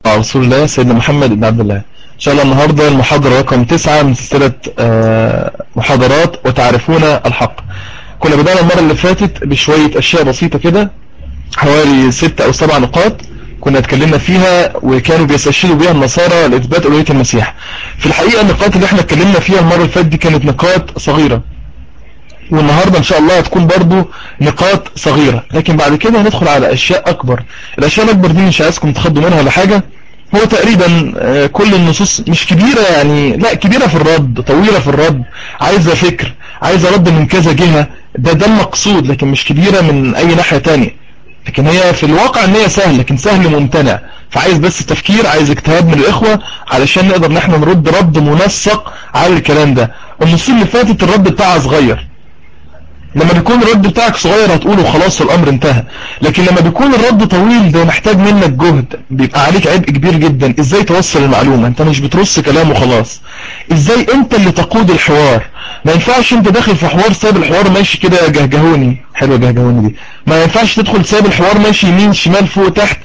رسول الله سيدنا محمد بن عبد الله. إن شاء الله النهاردة المحاضرة رقم 9 من سلسلة محاضرات وتعرفون الحق. كنا بدأنا المرة اللي فاتت بشوية أشياء بسيطة كده، حوالي 6 أو 7 نقاط كنا اتكلمنا فيها وكانوا بيستشهدوا بها النصارى لإثبات ألوهية المسيح. في الحقيقة النقاط اللي احنا اتكلمنا فيها المرة اللي فاتت دي كانت نقاط صغيرة، والنهاردة ان شاء الله هتكون برضو نقاط صغيرة، لكن بعد كده هندخل على اشياء اكبر. الاشياء الاكبر دي مش عايزكم تخضوا منها ولا حاجة. هو تقريبا كل النصوص مش كبيرة يعني، لا كبيرة في الرد، طويلة في الرد، عايزة فكر، عايزة رد من كذا جهة، ده المقصود، لكن مش كبيرة من اي ناحية تانية. لكن هي في الواقع ان هي سهل، لكن سهل ممتنع، فعايز بس تفكير، عايز اجتهاد من الاخوة علشان نقدر نحن نرد رد منسق على الكلام ده. النصوص اللي فاتت الرد بتاعها صغير، لما بيكون الرد بتاعك صغير هتقوله خلاص الامر انتهى. لكن لما بيكون الرد طويل ده محتاج منك جهد، بيبقى عليك عبء كبير جدا. ازاي توصل المعلومة؟ انت مش بترص كلام وخلاص، ازاي انت اللي تقود الحوار؟ ما ينفعش انت داخل في حوار سايب الحوار ماشي كده جهجهوني، حلوة جهجهوني دي، ما ينفعش تدخل سايب الحوار ماشي يمين شمال فوق تحت.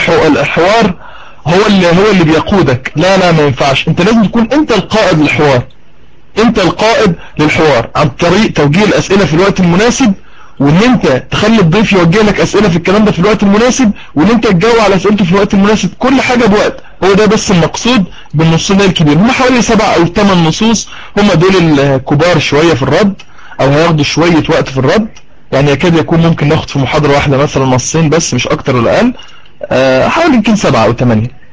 الحوار هو اللي بيقودك، لا ما ينفعش. انت لازم تكون انت القائد للحوار، انت القائد للحوار عن طريق توجيه الاسئلة في الوقت المناسب، وان انت تخلي الضيف يوجه لك اسئلة في الكلام ده في الوقت المناسب، وان انت تجاوب على اسئلته في الوقت المناسب، كل حاجة بوقت. هو ده بس المقصود بالنصوص الكبير. هم حوالي 7 أو 8 نصوص، هم دول الكبار شوية في الرد، او هياخدوا شوية وقت في الرد، يعني يكاد يكون ممكن ناخد في محاضرة واحدة مثلا نصين بس، مش اكتر ولا اقل. حوالي يمكن 7 أو 8،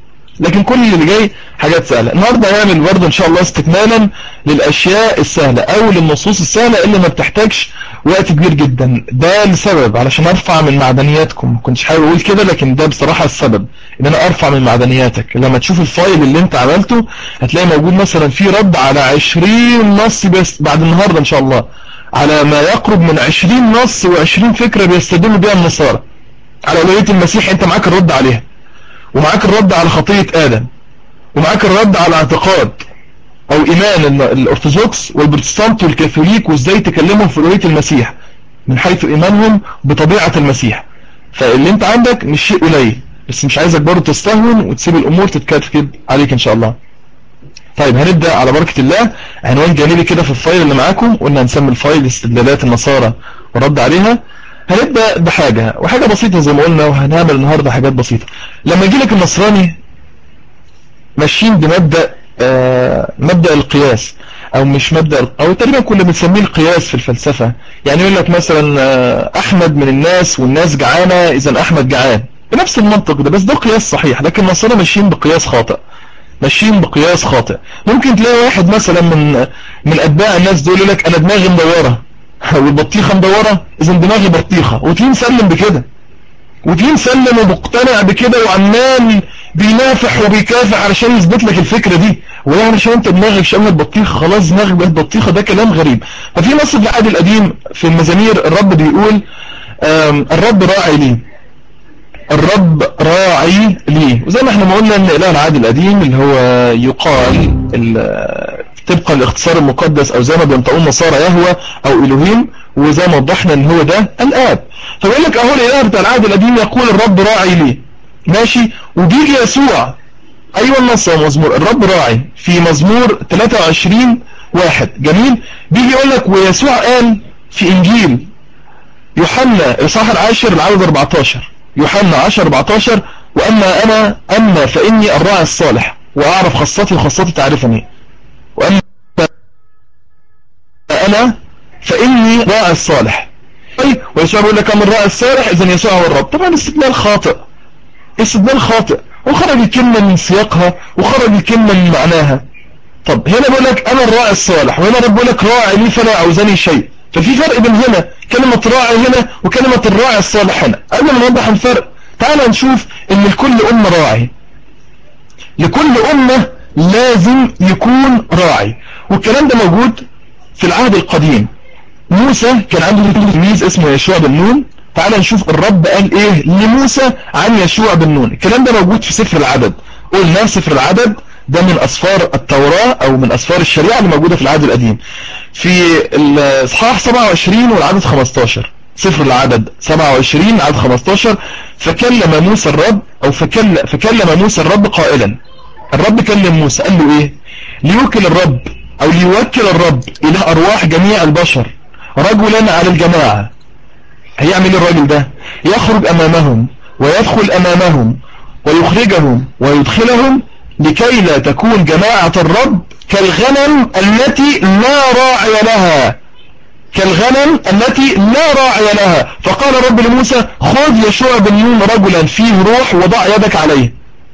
لكن كل اللي جاي حاجات سهلة. النهاردة هنعمل برضه ان شاء الله استكمالا للاشياء السهلة او للنصوص السهلة اللي ما بتحتاجش وقت كبير جدا. ده لسبب علشان ارفع من معدنياتكم، ما كنتش حابب اقول كده لكن ده بصراحة السبب، ان انا ارفع من معدنياتك. لما تشوف الفايل اللي انت عملته هتلاقي موجود مثلا فيه رد على 20 نص بس بعد النهاردة ان شاء الله، على ما يقرب من 20 نص و20 فكرة بيستدلوا بها النصارى على ألوهية المسيح. انت معاك الرد عليها، ومعاك الرد على خطية آدم، ومعاك الرد على اعتقاد او ايمان الارثوذكس والبروتستانت والكاثوليك، وازاي تكلمهم في ألوهية المسيح من حيث ايمانهم بطبيعة المسيح. فاللي انت عندك مش شيء قليل، بس مش عايزك برضه تستهون وتسيب الامور تتكتب عليك ان شاء الله. طيب هنبدأ على بركة الله. عنوان جانبي كده في الفايل اللي معاكم، قلنا هنسمي الفايل استدلالات النصارى ورد عليها. هنبدأ بحاجة وحاجة بسيطة زي ما قلنا، وهنعمل النهاردة حاجات بسيطة. لما يجي لك النصراني ماشيين بمبدأ مبدأ القياس، او مش مبدأ، او تقريبا كنا بنسميه القياس في الفلسفة. يعني يقول لك مثلا احمد من الناس والناس جعانة اذا احمد جعان، بنفس المنطق ده، بس ده قياس صحيح، لكن النصارى ماشيين بقياس خاطئ، ماشيين بقياس خاطئ. ممكن تلاقي واحد مثلا من اتباع الناس دول يقول لك انا دماغي مدورة والبطيخة مدورة اذا دماغي بطيخة، وتلاقيه مسلم بكده، وتلاقيه مسلم ومقتنع بكده، وعمال بينافح وبيكافح علشان يثبت لك الفكرة دي. ويعني عشان انت دماغك شبه البطيخة خلاص دماغك بقت بطيخة، ده كلام غريب. ففي نص في العهد القديم في المزامير الرب بيقول الرب راعي لي، الرب راعي لي. وزي ما احنا ما قلنا ان اله العهد القديم اللي هو يقال طبقا الاختصار المقدس او زي ما بينطقون النصارى يهوه او الوهيم، وزي ما وضحنا ان هو ده الاب. فبيقول لك اهو الاله بتاع العهد القديم يقول الرب راعي لي، ماشي. وبيجي يسوع، ايوه النص يا مزمور الرب راعي في مزمور 23:1 جميل. بيجي يقول لك ويسوع قال في انجيل يوحنا الاصحاح 10 العدد 14، يوحنا 10:14 اما فاني الراعي الصالح واعرف خاصتي وخاصتي تعرفني، واما انا فاني راعي الصالح. طيب ويسوع بيقول لك انا الراعي الصالح اذا يسوع هو الرب. طبعا استدلال خاطئ، استدلال خاطئ، وخرج الكلمة من سياقها وخرج الكلمة من معناها. طب هنا بيقول لك انا الراعي الصالح، وهنا رب بيقول لك راعي لي فلا عوزني شيء. ففي فرق بين هنا كلمة راعي هنا وكلمة الراعي الصالح هنا. قبل ما نوضح الفرق تعال نشوف ان لكل امة راعي، لكل امة لازم يكون راعي. والكلام ده موجود في العهد القديم. موسى كان عنده تلميذ اسمه يشوع بن نون. تعال نشوف الرب قال ايه لموسى عن يشوع بن نون. الكلام ده موجود في سفر العدد. قلنا سفر العدد ده من أسفار التوراة أو من أسفار الشريعة اللي موجودة في العهد القديم، في الإصحاح 27 والعدد 15. سفر العدد 27 عدد 15 فكلم موسى الرب أو فكلم موسى الرب قائلا، الرب كلم موسى قال له ايه؟ ليوكل الرب او ليوكل الرب الى ارواح جميع البشر رجلا على الجماعة. هيعمل الراجل ده؟ يخرج امامهم ويدخل امامهم ويخرجهم ويدخلهم، لكي لا تكون جماعة الرب كالغنم التي لا راعي لها، كالغنم التي لا راعي لها. فقال الرب لموسى خذ يشوع بن نون رجلا فيه روح وضع يدك عليه.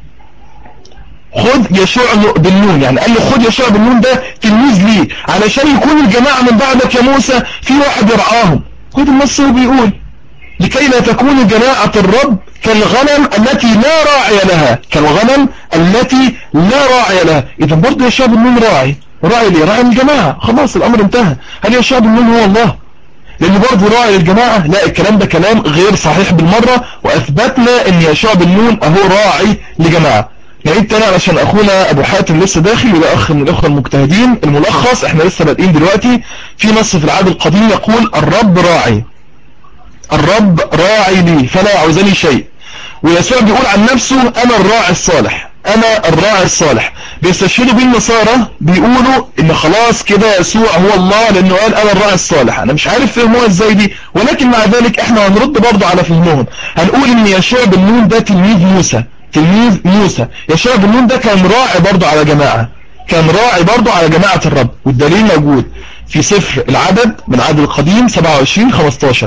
خد يشوع بن نون، يعني قال له خد يشوع بن نون ده تلميذ ليه، علشان يكون الجماعة من بعدك يا موسى في واحد يرعاهم. خد النص هو بيقول لكي لا تكون جماعة الرب كالغنم التي لا راعي لها، كالغنم التي لا راعي لها. اذا برضه يشوع بن نون راعي، راعي ليه؟ راعي الجماعة. خلاص الامر انتهى. هل يشوع بن نون هو الله لانه برضه راعي للجماعة؟ لا، الكلام ده كلام غير صحيح بالمرة، واثبتنا ان يشوع بن نون اهو راعي لجماعة. نعيد تاني علشان اخونا ابو حاتم لسه داخل وده اخ من الاخوة المجتهدين. الملخص احنا لسه بادئين دلوقتي. في نص في العهد القديم يقول الرب راعي، الرب راعي لي فلا يعوزني شيء. ويسوع بيقول عن نفسه انا الراعي الصالح، انا الراعي الصالح. بيستشهدوا بالنصارى بيقولوا ان خلاص كده يسوع هو الله لانه قال انا الراعي الصالح. انا مش عارف فهموها ازاي دي، ولكن مع ذلك احنا هنرد برضه على فهمهم. هنقول ان يشوع بن نون ده تلميذ موسى، تلميذ موسى. يشوع بن نون ده كان راعي برضه على جماعة، كان راعي برضه على جماعة الرب. والدليل موجود في سفر العدد من العهد القديم 27:15.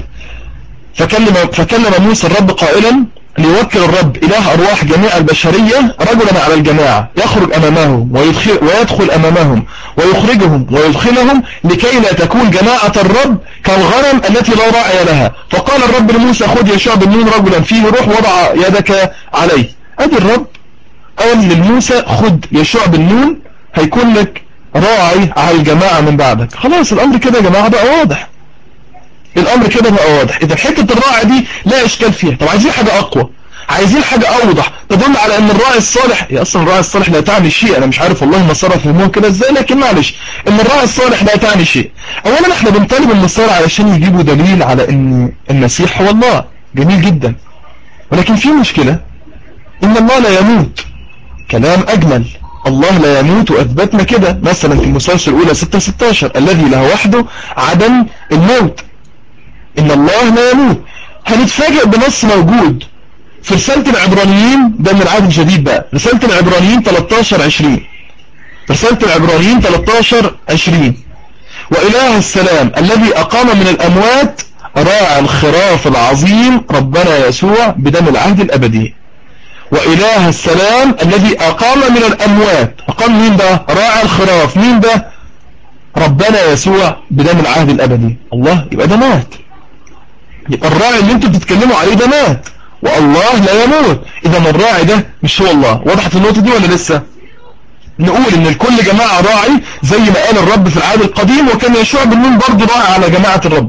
فكلم موسى الرب قائلا ليوكل الرب إله أرواح جميع البشرية رجلا على الجماعة يخرج أمامهم ويدخل أمامهم ويخرجهم ويدخلهم، لكي لا تكون جماعة الرب كالغنم التي لا راعي لها. فقال الرب لموسى خذ يشوع بن نون رجلا فيه روح وضع يدك عليه. أدي الرب قال للموسى خذ يشوع بن نون هيكون لك راعي على الجماعة من بعدك. خلاص الأمر كده يا جماعة بقى واضح، الامر كده بقى واضح. اذا حته الراعي دي لا اشكال فيها. طب عايزين حاجه اقوى، عايزين حاجه اوضح تدل على ان الراعي الصالح، هي اصلا الراعي الصالح لا تعني شيء. انا مش عارف والله النصارى فهموها كده ازاي، لكن معلش، ان الراعي الصالح لا تعني شيء. اولا احنا بنطالب النصارى علشان يجيبوا دليل على ان المسيح هو الله، جميل جدا، ولكن في مشكله ان الله لا يموت. كلام اجمل، الله لا يموت واثبتنا كده مثلا في المسلسل الاولى 6:16 الذي له وحده عدم الموت، ان الله لا يموت. هنتفاجئ بنص موجود في رسالة العبرانيين، ده من العهد الجديد بقى، رسالة العبرانيين 13:20، رسالة العبرانيين 13:20 وإله السلام الذي أقام من الأموات راعي الخراف العظيم ربنا يسوع بدم العهد الأبدي. وإله السلام الذي أقام من الأموات، أقام مين ده؟ راعي الخراف. مين ده؟ ربنا يسوع بدم العهد الأبدي. الله، يبقى ده مات، يبقى الراعي اللي انتوا بتتكلموا عليه ده مات، والله لا يموت. اذا الراعي ده مش هو الله. وضحت النقطة دي ولا لسه؟ نقول ان الكل جماعة راعي زي ما قال الرب في العهد القديم، وكان يشوع بن نون برضه راعي على جماعة الرب.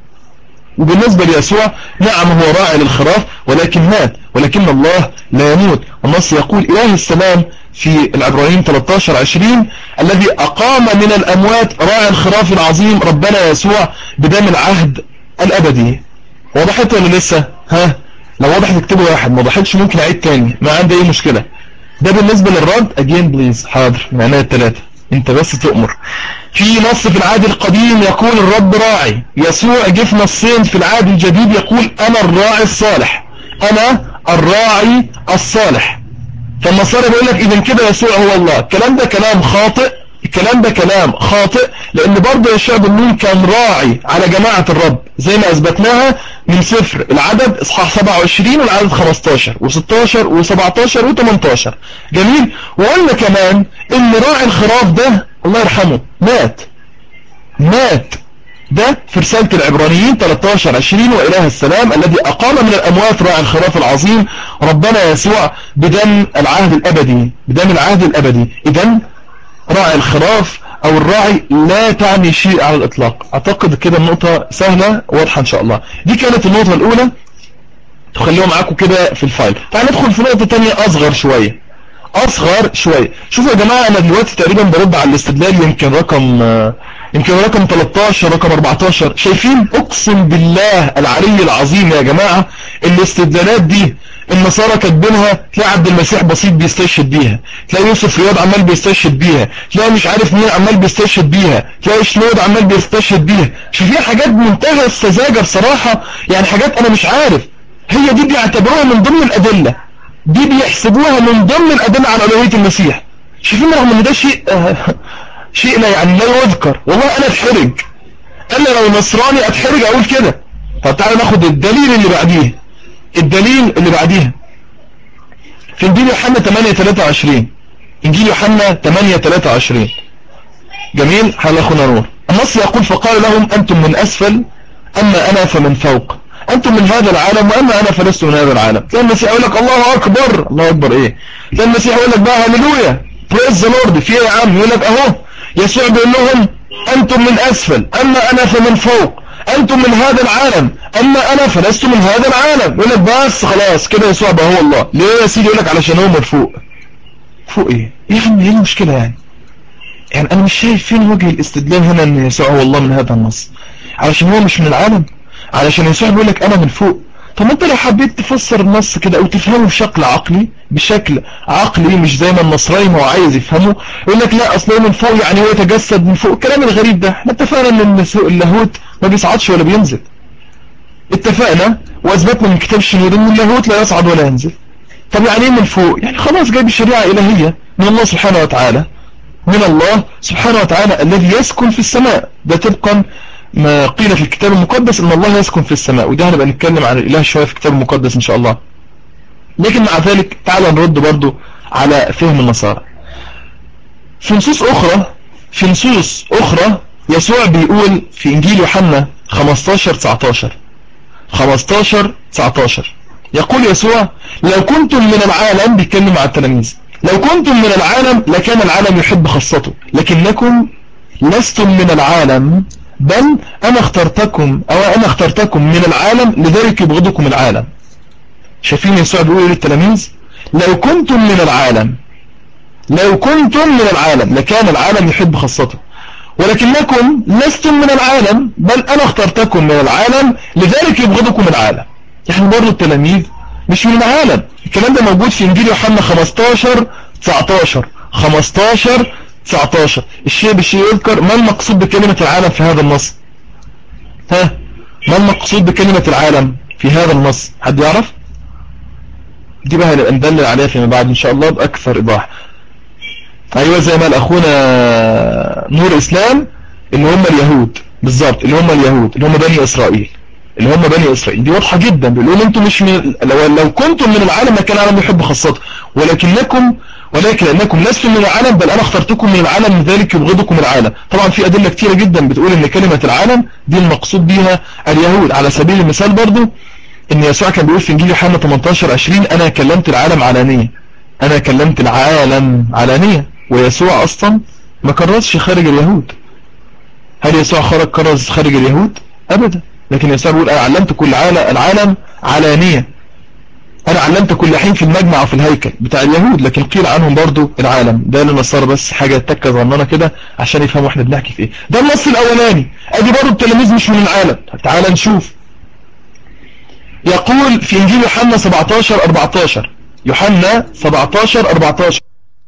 وبالنسبة ليسوع نعم هو راعي للخراف ولكن مات، ولكن الله لا يموت. النص يقول إله السلام في العبرانيين 13:20 الذي أقام من الأموات راعي الخراف العظيم ربنا يسوع بدم العهد الأبدي. وضحت ولا لسه؟ ها، لو وضحت اكتبوا واحد، ما وضحتش ممكن اعيد تاني، ما عندي اي مشكلة. ده بالنسبة للرد. اجين بليز، حاضر، معناها الثلاثة، انت بس تؤمر. في نص في العهد القديم يقول الرب راعي، يسوع جه في نصين في العهد الجديد يقول انا الراعي الصالح، انا الراعي الصالح. فالنصارى بيقول لك اذا كده يسوع هو الله. الكلام ده كلام خاطئ، الكلام ده كلام خاطئ، لان برضه يشوع بن نون كان راعي على جماعة الرب زي ما اثبتناها من سفر العدد اصحاح 27 والعدد 15 و16 و17 و18. جميل. وقلنا كمان ان راعي الخراف ده الله يرحمه مات، مات. ده في رسالة العبرانيين 13:20 وإله السلام الذي أقام من الأموات راعي الخراف العظيم ربنا يسوع بدم العهد الأبدي، بدم العهد الأبدي. إذن راعي الخراف أو الراعي لا تعني شيء على الإطلاق. أعتقد كده النقطة سهلة واضحة إن شاء الله. دي كانت النقطة الأولى، تخليها معاكم كده في الفايل. تعال ندخل في نقطة تانية أصغر شوية، أصغر شوية. شوفوا يا جماعة، أنا دلوقتي تقريبا برد على الاستدلال يمكن رقم يمكن رقم 13 رقم 14. شايفين؟ اقسم بالله العلي العظيم يا جماعة الاستدلالات دي النصارى كاتبينها. تلاقي عبد المسيح بسيط بيستشهد بيها، تلاقي يوسف رياض عمال بيستشهد بيها، تلاقي مش عارف مين عمال بيستشهد بيها، تلاقي شنود عمال بيستشهد بيها. شايفين حاجات بمنتهى السذاجة بصراحة، يعني حاجات انا مش عارف. هي دي بيعتبروها من ضمن الادلة، دي بيحسبوها من ضمن الادلة على الوهية المسيح. شايفين؟ رغم ان ده شيء شيء لا يعني لا يذكر. والله انا اتحرج، انا لو نصراني اتحرج اقول كده. طب تعالى ناخد الدليل اللي بعديه، الدليل اللي بعديها في انجيل يوحنا 8:23. انجيل يوحنا 8:23 جميل. حال اخونا نور. النص يقول فقال لهم انتم من اسفل اما انا فمن فوق، انتم من هذا العالم واما انا فلست من هذا العالم. تلاقي المسيح يقول لك الله اكبر، الله اكبر ايه؟ تلاقي المسيح يقول لك بقى هللويا بريز ذا لورد. في ايه يا عم؟ يقول لك اهو يسوع بيقول لهم انتم من اسفل اما انا فمن فوق، انتم من هذا العالم اما انا فلست من هذا العالم. يقول لك بس خلاص كده يسوع بقى هو الله. ليه يا سيدي؟ يقول لك علشان هو من فوق. فوق ايه يا عم؟ ايه المشكله يعني؟ يعني انا مش شايف فين وجه الاستدلال هنا ان يسوع هو الله من هذا النص. علشان هو مش من العالم؟ علشان يسوع بيقول لك انا من فوق؟ طب ما انت لو حبيت تفسر النص كده او تفهمه بشكل عقلي، بشكل عقلي مش زي ما النصراني ما هو عايز يفهمه، يقول لك لا اصل هو من فوق يعني هو يتجسد من فوق. الكلام الغريب ده. احنا اتفقنا ان اللاهوت ما بيصعدش ولا بينزل، اتفقنا واثبتنا من كتاب الشهود ان اللاهوت لا يصعد ولا ينزل. طب يعني ايه من فوق؟ يعني خلاص جايب الشريعه الهيه من الله سبحانه وتعالى، من الله سبحانه وتعالى الذي يسكن في السماء. ده طبقا ما قيل في الكتاب المقدس ان الله يسكن في السماء، وده هنبقى نتكلم عن الاله شويه في الكتاب المقدس ان شاء الله. لكن مع ذلك تعال نرد برضو على فهم النصارى. في نصوص اخرى، في نصوص اخرى يسوع بيقول في انجيل يوحنا 15:19 15:19 يقول يسوع لو كنتم من العالم، بيتكلم مع التلاميذ، لو كنتم من العالم لكان العالم يحب خاصته، لكنكم لستم من العالم بل أنا اخترتكم أو أنا اخترتكم من العالم لذلك يبغضكم العالم. شايفين يسوع بيقول للتلاميذ لو كنتم من العالم، لو كنتم من العالم لكان العالم يحب خاصته، ولكنكم لستم من العالم بل أنا اخترتكم من العالم لذلك يبغضكم العالم. يعني برضو التلاميذ مش من العالم. الكلام ده موجود في انجيل يوحنا 15:19 15:19. الشيء بالشيء يذكر. ما المقصود بكلمة العالم في هذا النص؟ ها، ما المقصود بكلمة العالم في هذا النص؟ حد يعرف؟ دي بقى هنبقى ندلل عليها فيما بعد ان شاء الله باكثر ايضاح. ايوه زي ما قال اخونا نور اسلام اللي هم اليهود بالظبط، اللي هم اليهود اللي هم بني اسرائيل، اللي هم بني اسرائيل. دي واضحه جدا. بيقولوا انتم مش من لو كنتم من العالم لكان العالم يحب خاصته، ولكن انكم لستم من العالم بل انا اخترتكم من العالم لذلك يبغضكم العالم. طبعا في ادله كثيره جدا بتقول ان كلمه العالم دي المقصود بها اليهود. على سبيل المثال برضو ان يسوع كان بيقول في انجيل يوحنا 18:20 انا كلمت العالم علانيه، انا كلمت العالم علانيه. ويسوع اصلا ما كرزش خارج اليهود. هل يسوع كرز خارج اليهود؟ ابدا. لكن يسوع بيقول انا علمت كل العالم علانيه، انا علمت كل حين في المجمع وفي الهيكل بتاع اليهود، لكن قيل عنهم برضو العالم. ده للنصارى بس حاجه تكه ظننا كده عشان يفهموا احنا بنحكي في ايه. ده النص الاولاني. ادي برضو التلاميذ مش من العالم. تعال نشوف. يقول في انجيل يوحنا 17:14 يوحنا 17:14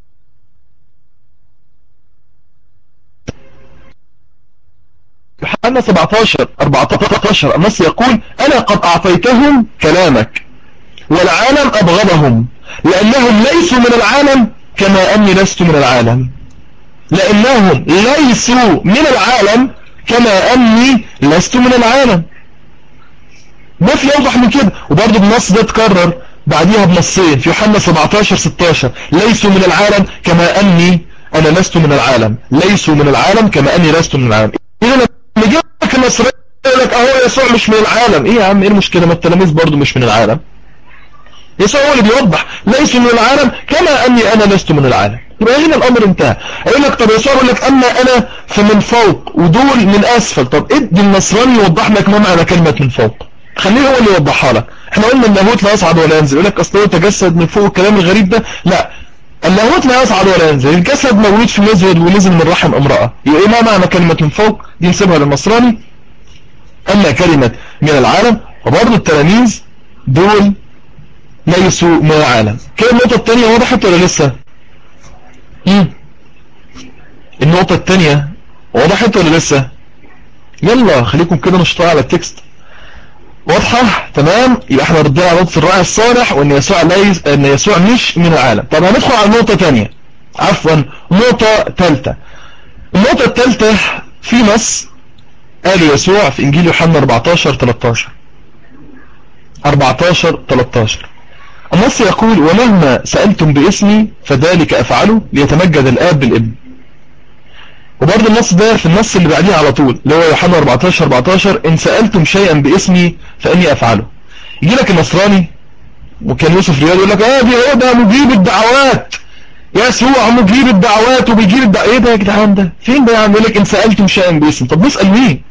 يوحنا 17:14 النص يقول انا قد اعطيتهم كلامك والعالم ابغضهم لانهم ليسوا من العالم كما اني لست من العالم، لانهم ليسوا من العالم كما اني لست من العالم. ما في اوضح من كده. وبرضه النص ده اتكرر بعديها بنصين في يوحنا 17:16 ليسوا من العالم كما اني انا لست من العالم، ليسوا من العالم كما اني لست من العالم. اذا لما يجي لك النصراني يقول لك اهو يسوع مش من العالم، ايه يا عم ايه المشكله؟ ما التلاميذ برضه مش من العالم. يسوع هو اللي بيوضح ليسوا من العالم كما اني انا لست من العالم. يبقى هنا الامر انتهى. يقول لك طب يسوع يقول لك اما انا فمن فوق ودول من اسفل. طب ادي النصراني يوضح لك ما معنى كلمه من فوق، خليه هو اللي يوضحها لك. احنا قلنا اللاهوت لا يصعد ولا ينزل، يقول لك اصل هو تجسد من فوق الكلام الغريب ده. لا، اللاهوت لا يصعد ولا ينزل، الجسد مولود في مزود ونزل من رحم امرأة. يبقى ايه ما معنى كلمة من فوق؟ دي نسيبها للنصراني. اما كلمة من العالم، وبرضه التلاميذ دول ليسوا من العالم. كده النقطة الثانية وضحت ولا لسه؟ النقطة الثانية وضحت ولا لسه؟ يلا خليكم كده نشطاء على التكست. واضحة؟ تمام. يبقى احنا ردنا على نقطة الراعي الصالح، وان يسوع ان يسوع مش من العالم. طب هندخل على نقطة ثانية، عفوا نقطة ثالثة. النقطة الثالثة في نص قال يسوع في انجيل يوحنا 14:13. النص يقول: ومهما سألتم باسمي فذلك أفعله ليتمجد الآب بالابن. وبرضه النص ده في النص اللي بعديه على طول اللي هو يوحنا 14:14: إن سألتم شيئا باسمي فإني أفعله. يجي لك النصراني، وكان يوسف رياض يقول لك ده مجيب الدعوات، يسوع مجيب الدعوات وبيجيب الدعوات. ايه ده يا جدعان؟ ده فين ده يا عم؟ يقول لك إن سألتم شيئا باسمي. طب نسأل مين؟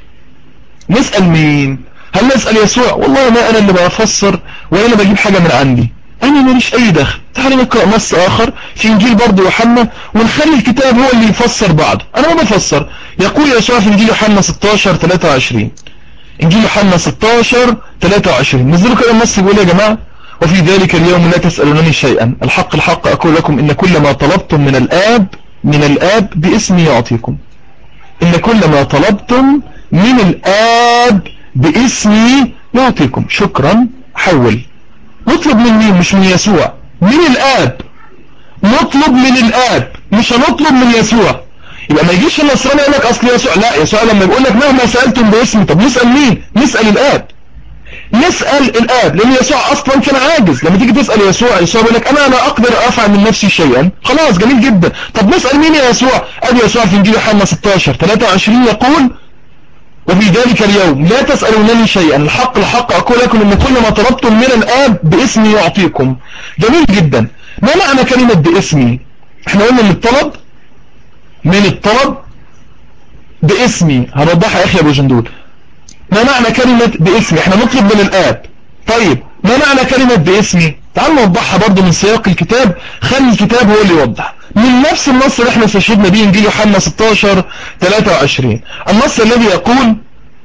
هل نسأل يسوع؟ والله ما أنا اللي بفسر ولا أنا بجيب حاجة من عندي، أنا ماليش أي دخل. تعالوا نقرأ نص آخر في إنجيل برضه يوحنا ونخلي الكتاب هو اللي يفسر بعضه، أنا ما بفسر. يقول يسوع في إنجيل يوحنا 16:23. إنجيل يوحنا 16:23 نزلوا كده النص بيقول يا جماعة: وفي ذلك اليوم لا تسألونني شيئا، الحق الحق أقول لكم إن كل ما طلبتم من الآب باسمي يعطيكم. إن كل ما طلبتم من الآب باسمي يعطيكم. شكرا. حول. نطلب من مين؟ مش من يسوع، من الآب. نطلب من الآب، مش هنطلب من يسوع. يبقى ما يجيش النصراني يقول لك اصل يسوع، لا، يسوع لما يقول لك مهما سألتم باسمي، طب نسأل مين؟ نسأل الآب. نسأل الآب، لأن يسوع أصلا كان عاجز. لما تيجي تسأل يسوع يقول لك أنا لا أقدر أفعل من نفسي شيئا. خلاص، جميل جدا. طب نسأل مين يا يسوع؟ أبي يسوع في إنجيل يوحنا 16:23 يقول: وفي ذلك اليوم لا تسألونني شيئا، الحق الحق أقول لكم إن كل ما طلبتم من الآب باسمي يعطيكم. جميل جدا. ما معنى كلمة باسمي؟ احنا قلنا من الطلب باسمي. هنوضحها يا أخي أبو جندول. ما معنى كلمة باسمي؟ احنا نطلب من الآب. طيب ما معنى كلمة باسمي؟ تعالوا نوضحها برضو من سياق الكتاب، خلي الكتاب هو اللي يوضح. من نفس النص اللي احنا استشهدنا بيه انجيل يوحنا 16:23، النص الذي يقول: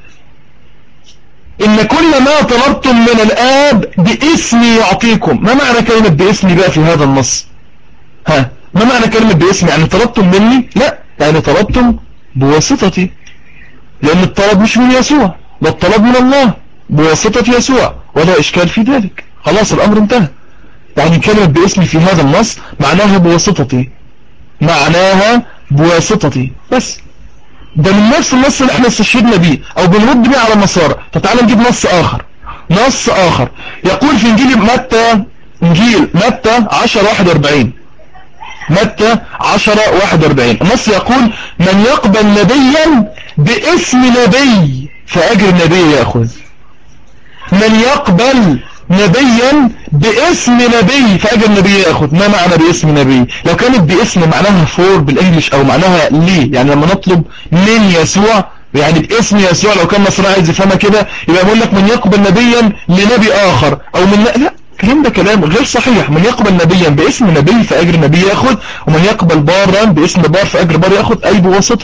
إن كل ما طلبتم من الآب باسمي يعطيكم. ما معنى كلمة باسمي بقى في هذا النص؟ ما معنى كلمة باسمي؟ يعني طلبتم مني؟ لا، يعني طلبتم بواسطتي، لأن الطلب مش من يسوع، ده الطلب من الله بواسطة يسوع، ولا إشكال في ذلك. خلاص الأمر انتهى. يعني كلمة باسمي في هذا النص معناها بواسطتي بس. ده من نفس النص اللي احنا استشهدنا بيه او بنرد بيه على النصارى. فتعالى نجيب نص اخر يقول في انجيل متى 10:41. متى 10:41 النص يقول: من يقبل نبيا باسم نبي فأجر النبي يأخذ. من يقبل نبيا باسم نبي فأجر النبي يأخذ. ما معنى باسم نبي؟ لو كانت باسم معناها فور بالانجلش او معناها ليه، يعني لما نطلب من يسوع يعني باسم يسوع، لو كان مصر عايز يفهمها كده يبقى يقول لك من يقبل نبيا لنبي اخر او من لا، الكلام ده كلام غير صحيح. من يقبل نبيا باسم نبي فأجر النبي يأخذ، ومن يقبل بارا باسم بار فأجر بار يأخذ، اي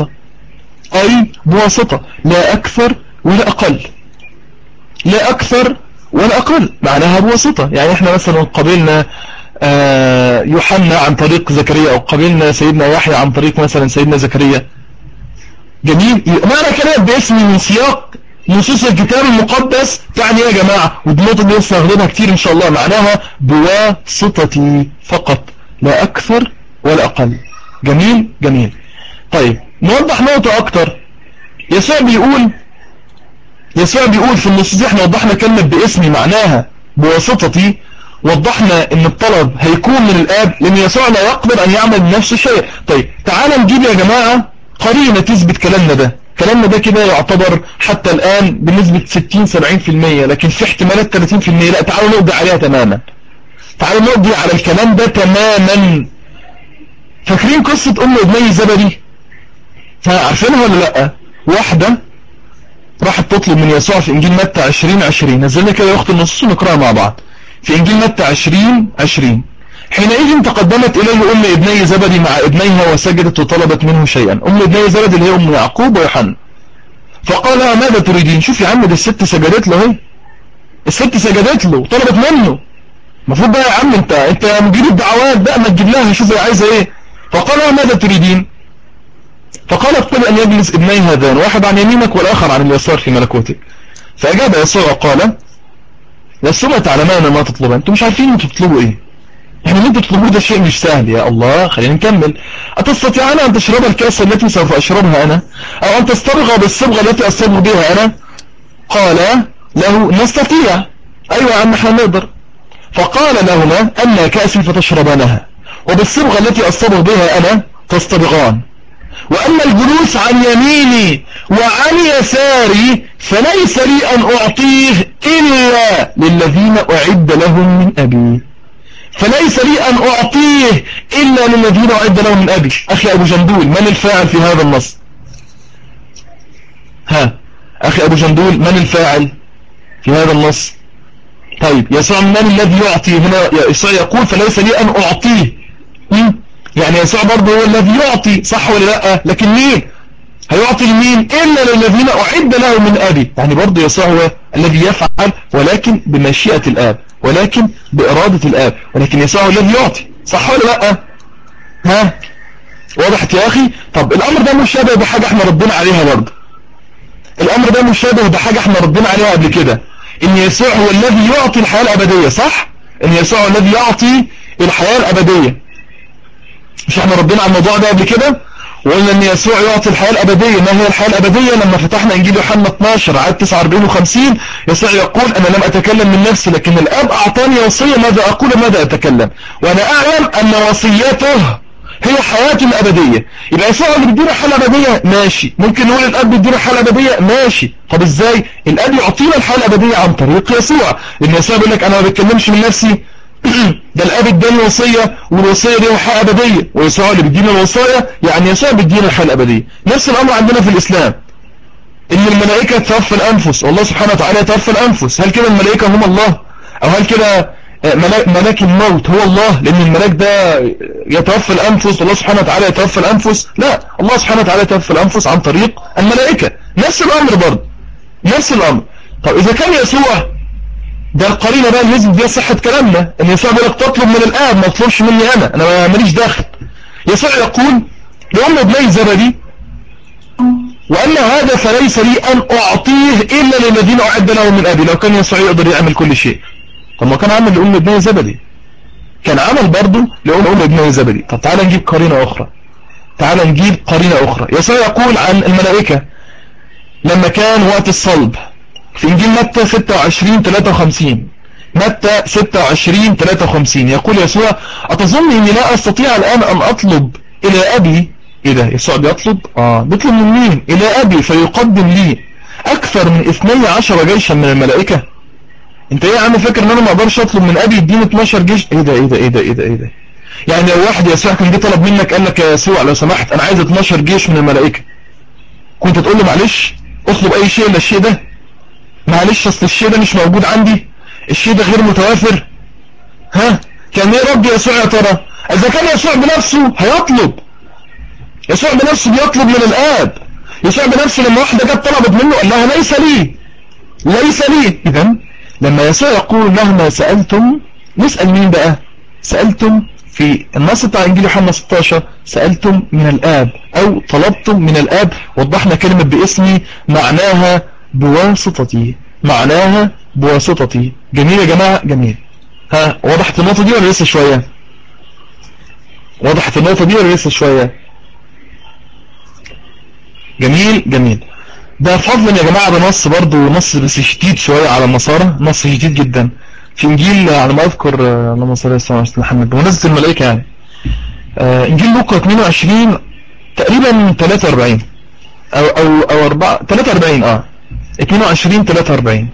بواسطة، لا اكثر ولا اقل. لا أكثر ولا أقل، معناها بواسطة. يعني احنا مثلا قبلنا يوحنا عن طريق زكريا، أو قبلنا سيدنا يحيى عن طريق مثلا سيدنا زكريا. جميل. معنى كلام باسمي من سياق نصوص الكتاب المقدس تعني يا جماعة، ودي النقطة اللي نستخدمها كتير إن شاء الله، معناها بواسطتي فقط، لا أكثر ولا أقل. جميل. طيب نوضح نقطة أكتر. يسوع بيقول في النصوص دي، احنا وضحنا كلمة باسمي معناها بواسطتي، وضحنا ان الطلب هيكون من الآب لان يسوع لا يقدر ان يعمل بنفسه شيء. طيب تعالى نجيب يا جماعة قرينة تثبت كلامنا ده كده يعتبر حتى الآن بنسبة 60-70%، لكن في احتمالات 30%. لا، تعالوا نقضي عليها تماما. تعالوا نقضي على الكلام ده تماما. فاكرين قصة ام ابني زبدي؟ عارفينها ولا لا؟ واحدة راحت تطلب من يسوع في انجيل متى 20:20. نزلنا كده يا اخت النصوص ونقراها مع بعض. في انجيل متى 20:20 حينئذ تقدمت إليه أم ابني زبدي مع ابنيها وسجدت وطلبت منه شيئا. أم ابني زبدي اللي هي أم يعقوب ويوحنا. فقال ماذا تريدين؟ شوف يا عم، دي الست سجدت له اهي، الست سجدت له وطلبت منه. المفروض بقى يا عم انت مدير الدعوات بقى ما تجيب لها شوف هي عايزه ايه. فقال ماذا تريدين؟ فقالت قل ان يجلس ابني هذان، واحد عن يمينك والاخر عن اليسار في ملكوتك. فاجاب يسوع وقال لستما تعلمان ما تطلبان. انتم مش عارفين انتم تطلبوا ايه، يعني اللي انتم تطلبوه ده شيء مش سهل. يا الله، خلينا نكمل. أتستطيعان أن تشرب الكأس التي سوف أشربها أنا، أو أن تصطبغ بالصبغة التي أصطبغ بها أنا؟ قال له نستطيع. أيوة يا عم احنا نقدر. فقال لهما أما كأسي فتشربانها، وبالصبغة التي أصطبغ بها أنا تصطبغان، وأما الجلوس عن يميني وعن يساري فليس لي أن أعطيه إلا للذين أعد لهم من أبي. فليس لي أن أعطيه إلا للذين أعد لهم من أبي. أخي أبو جندول، من الفاعل في هذا النص؟ ها أخي أبو جندول، من الفاعل في هذا النص؟ طيب يسوع من الذي يعطي؟ هنا يسوع يقول فليس لي أن أعطيه، يعني يسوع برضه هو الذي يعطي، صح ولا لا؟ لكن مين هيعطي لمين؟ إلا للذين أعد لهم من أبي. يعني برضه يسوع هو الذي يفعل، ولكن بمشيئة الآب، ولكن بإرادة الآب، ولكن يسوع هو الذي يعطي، صح ولا لا؟ ها وضحت يا أخي؟ طب الأمر ده مشابه بحاجة احنا ردنا عليها برضه. الأمر ده مشابه بحاجة احنا ردنا عليها قبل كده، إن يسوع هو الذي يعطي الحياة الأبدية، صح؟ إن يسوع هو الذي يعطي الحياة الأبدية. مش احنا ردنا على الموضوع ده قبل كده؟ وقلنا ان يسوع يعطي الحياة الأبدية. ما هي الحياة الأبدية؟ لما فتحنا إنجيل يوحنا 12 عدد 49 و50 يسوع يقول أنا لم أتكلم من نفسي، لكن الآب أعطاني وصية ماذا أقول وماذا أتكلم، وأنا أعلم أن وصيته هي حياة الأبدية. يبقى يسوع اللي بيدينا الحياة الأبدية، ماشي. ممكن نقول الآب بيدينا الحياة الأبدية، ماشي. طب إزاي الآب يعطينا الحياة الأبدية؟ عن طريق يسوع. لأن يسوع بيقول لك أنا ما بتكلمش من نفسي، ده الاب اداني وصيه، والوصيه دي حياه ابديه، ويسوع اللي بيدينا الوصايا، يعني يسوع بيدينا الحياه الابديه. نفس الامر عندنا في الاسلام، ان الملائكه توفى الانفس والله سبحانه وتعالى يتوفى الانفس. هل كده الملائكه هم الله؟ او هل كده ملاك الموت هو الله؟ لان الملاك ده يتوفى الانفس والله سبحانه وتعالى يتوفى الانفس؟ لا، الله سبحانه وتعالى يتوفى الانفس عن طريق الملائكه. نفس الامر برضه، نفس الامر. طب اذا كان يسوع ده القرينه بقى اللي يثبت بيها صحه كلامنا، ان يسوع بيقول لك تطلب من الاب، ما تطلبش مني انا ماليش دخل. يسوع يقول لأم ابني زبدي واما هذا فليس لي ان اعطيه الا للذين اعد لهم من ابي. لو كان يسوع يقدر يعمل كل شيء، طب ما كان عمل لأم ابني زبدي، كان عمل برضه لأم ابني زبدي. طب تعالى نجيب قرينه اخرى، تعالى نجيب قرينه اخرى. يسوع يقول عن الملائكه لما كان وقت الصلب في إنجيل متى 26:53، متى 26:53 يقول يسوع أتظن إني لا أستطيع الآن أن أطلب إلى أبي؟ إيه ده يسوع بيطلب؟ بيطلب من مين؟ إلى أبي فيقدم لي أكثر من 12 جيشا من الملائكة. أنت إيه يا عم فاكر إن أنا ما أقدرش أطلب من أبي يديني 12 جيش؟ إيه ده إيه ده إيه ده إيه ده إيه ده؟ يعني لو واحد يسوع كان جه طلب منك قال لك يا يسوع لو سمحت أنا عايز 12 جيش من الملائكة، كنت تقول له معلش اطلب أي شيء إلا الشيء ده؟ معلش اصل الشيء ده مش موجود عندي، الشيء ده غير متوافر. ها كان ايه رب يسوع يا ترى؟ اذا كان يسوع بنفسه هيطلب، يسوع بنفسه بيطلب من الاب. يسوع بنفسه لما واحدة جت طلبت منه قال لها ليس لي، ليس لي. اذا لما يسوع يقول مهما سألتم، نسأل مين بقى؟ سألتم في النص بتاع انجيل يوحنا 16 سألتم من الاب او طلبتم من الاب. وضحنا كلمة باسمي معناها بواسطتي، معناها بواسطتي. جميل يا جماعة، جميل. ها وضحت النقطة دي ولا لسه شوية؟ وضحت النقطة دي ولا لسه شوية؟ جميل جميل. ده فضلا يا جماعة بنص برضو، نص بس شديد شوية على النصارى، نص شديد جدا في انجيل على ما اذكر اللهم صل على محمد بمناسبة الملائكة يعني. انجيل لوقا 22 تقريبا 43 او 4 43 22 43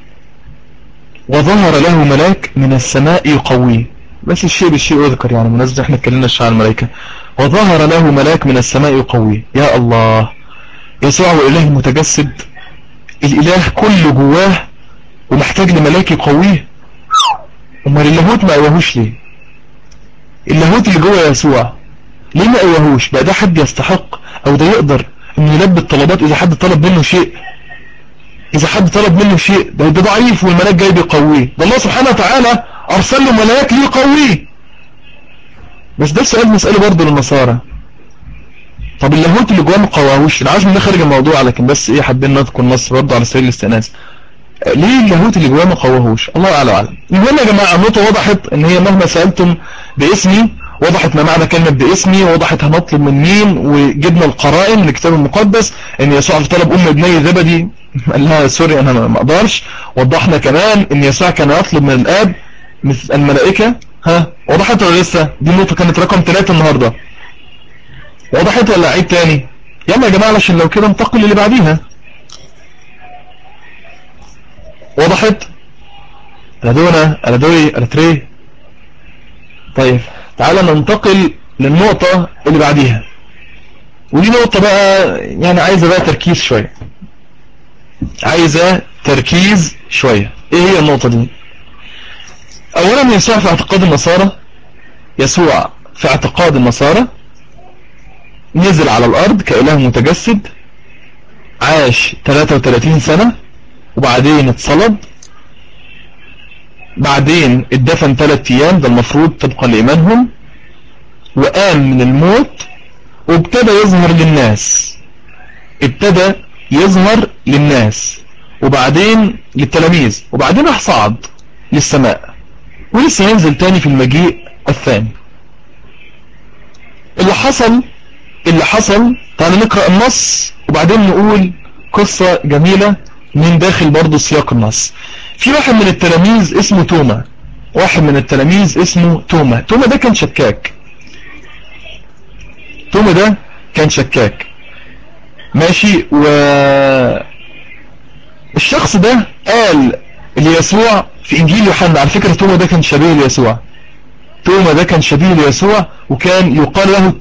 وظهر له ملاك من السماء يقويه. بس الشيء بالشيء يذكر يعني مناسبة احنا اتكلمنا عن الملائكة. وظهر له ملاك من السماء يقويه. يا الله، يسوع هو اله متجسد، الاله كله جواه ومحتاج لملاك يقويه. امال اللاهوت ما قواهوش ليه؟ اللاهوت اللي جوه يسوع ليه ما قواهوش؟ بقى ده حد يستحق او ده يقدر انه يلبي الطلبات اذا حد طلب منه شيء؟ اذا حد طلب منه شيء ده ضعيف والملاك جاي بيقويه، ده الله سبحانه وتعالى ارسل له ملاك ليقويه. بس ده سؤال نسأله برضه للنصارى، طب اللاهوت اللي جواه ما قواهوش؟ انا عارف ان ده خارج الموضوع لكن بس ايه حابين نذكر نص برضه على سبيل الاستئناس. ليه اللاهوت اللي جواه ما قواهوش؟ الله اعلى واعلم. المهم يا جماعه النقطه وضحت ان هي مهما سالتم باسمي، وضحت ما معنى كلمه باسمي، وضحت هنطلب من مين، وجبنا القرائن من الكتاب المقدس ان يسوع في طلب ام ابني زبدي قال لها سوري انا ما اقدرش. وضحنا كمان ان يسوع كان يطلب من الاب مثل الملائكه. ها وضحت ولا لسه؟ دي النقطه كانت رقم 3 النهارده. وضحت ولا اعيد تاني؟ يلا يا جماعه عشان لو كده انتقل للي بعديها. وضحت؟ ألدونا ألدوي ألتري. طيب تعالى ننتقل للنقطة اللي بعديها، ودي نقطة بقى يعني عايزة بقى تركيز شوية، عايزة تركيز شوية. ايه هي النقطة دي؟ اولا يسوع في اعتقاد النصارى، يسوع في اعتقاد النصارى نزل على الارض كإله متجسد، عاش 33 سنة وبعدين اتصلب، بعدين اتدفن 3 ايام ده المفروض طبقا لإيمانهم، وقام من الموت وابتدى يظهر للناس، ابتدى يظهر للناس وبعدين للتلاميذ، وبعدين راح صعد للسماء ولسه ينزل تاني في المجيء الثاني. اللي حصل تعالى نقرأ النص وبعدين نقول قصة جميلة من داخل برضو سياق النص. في واحد من التلاميذ اسمه توما، توما ده كان شكاك. توما ده كان شكاك ماشي. الشخص ده قال ليسوع في انجيل يوحنا، على فكرة توما ده كان شبيه ليسوع، وكان يقال له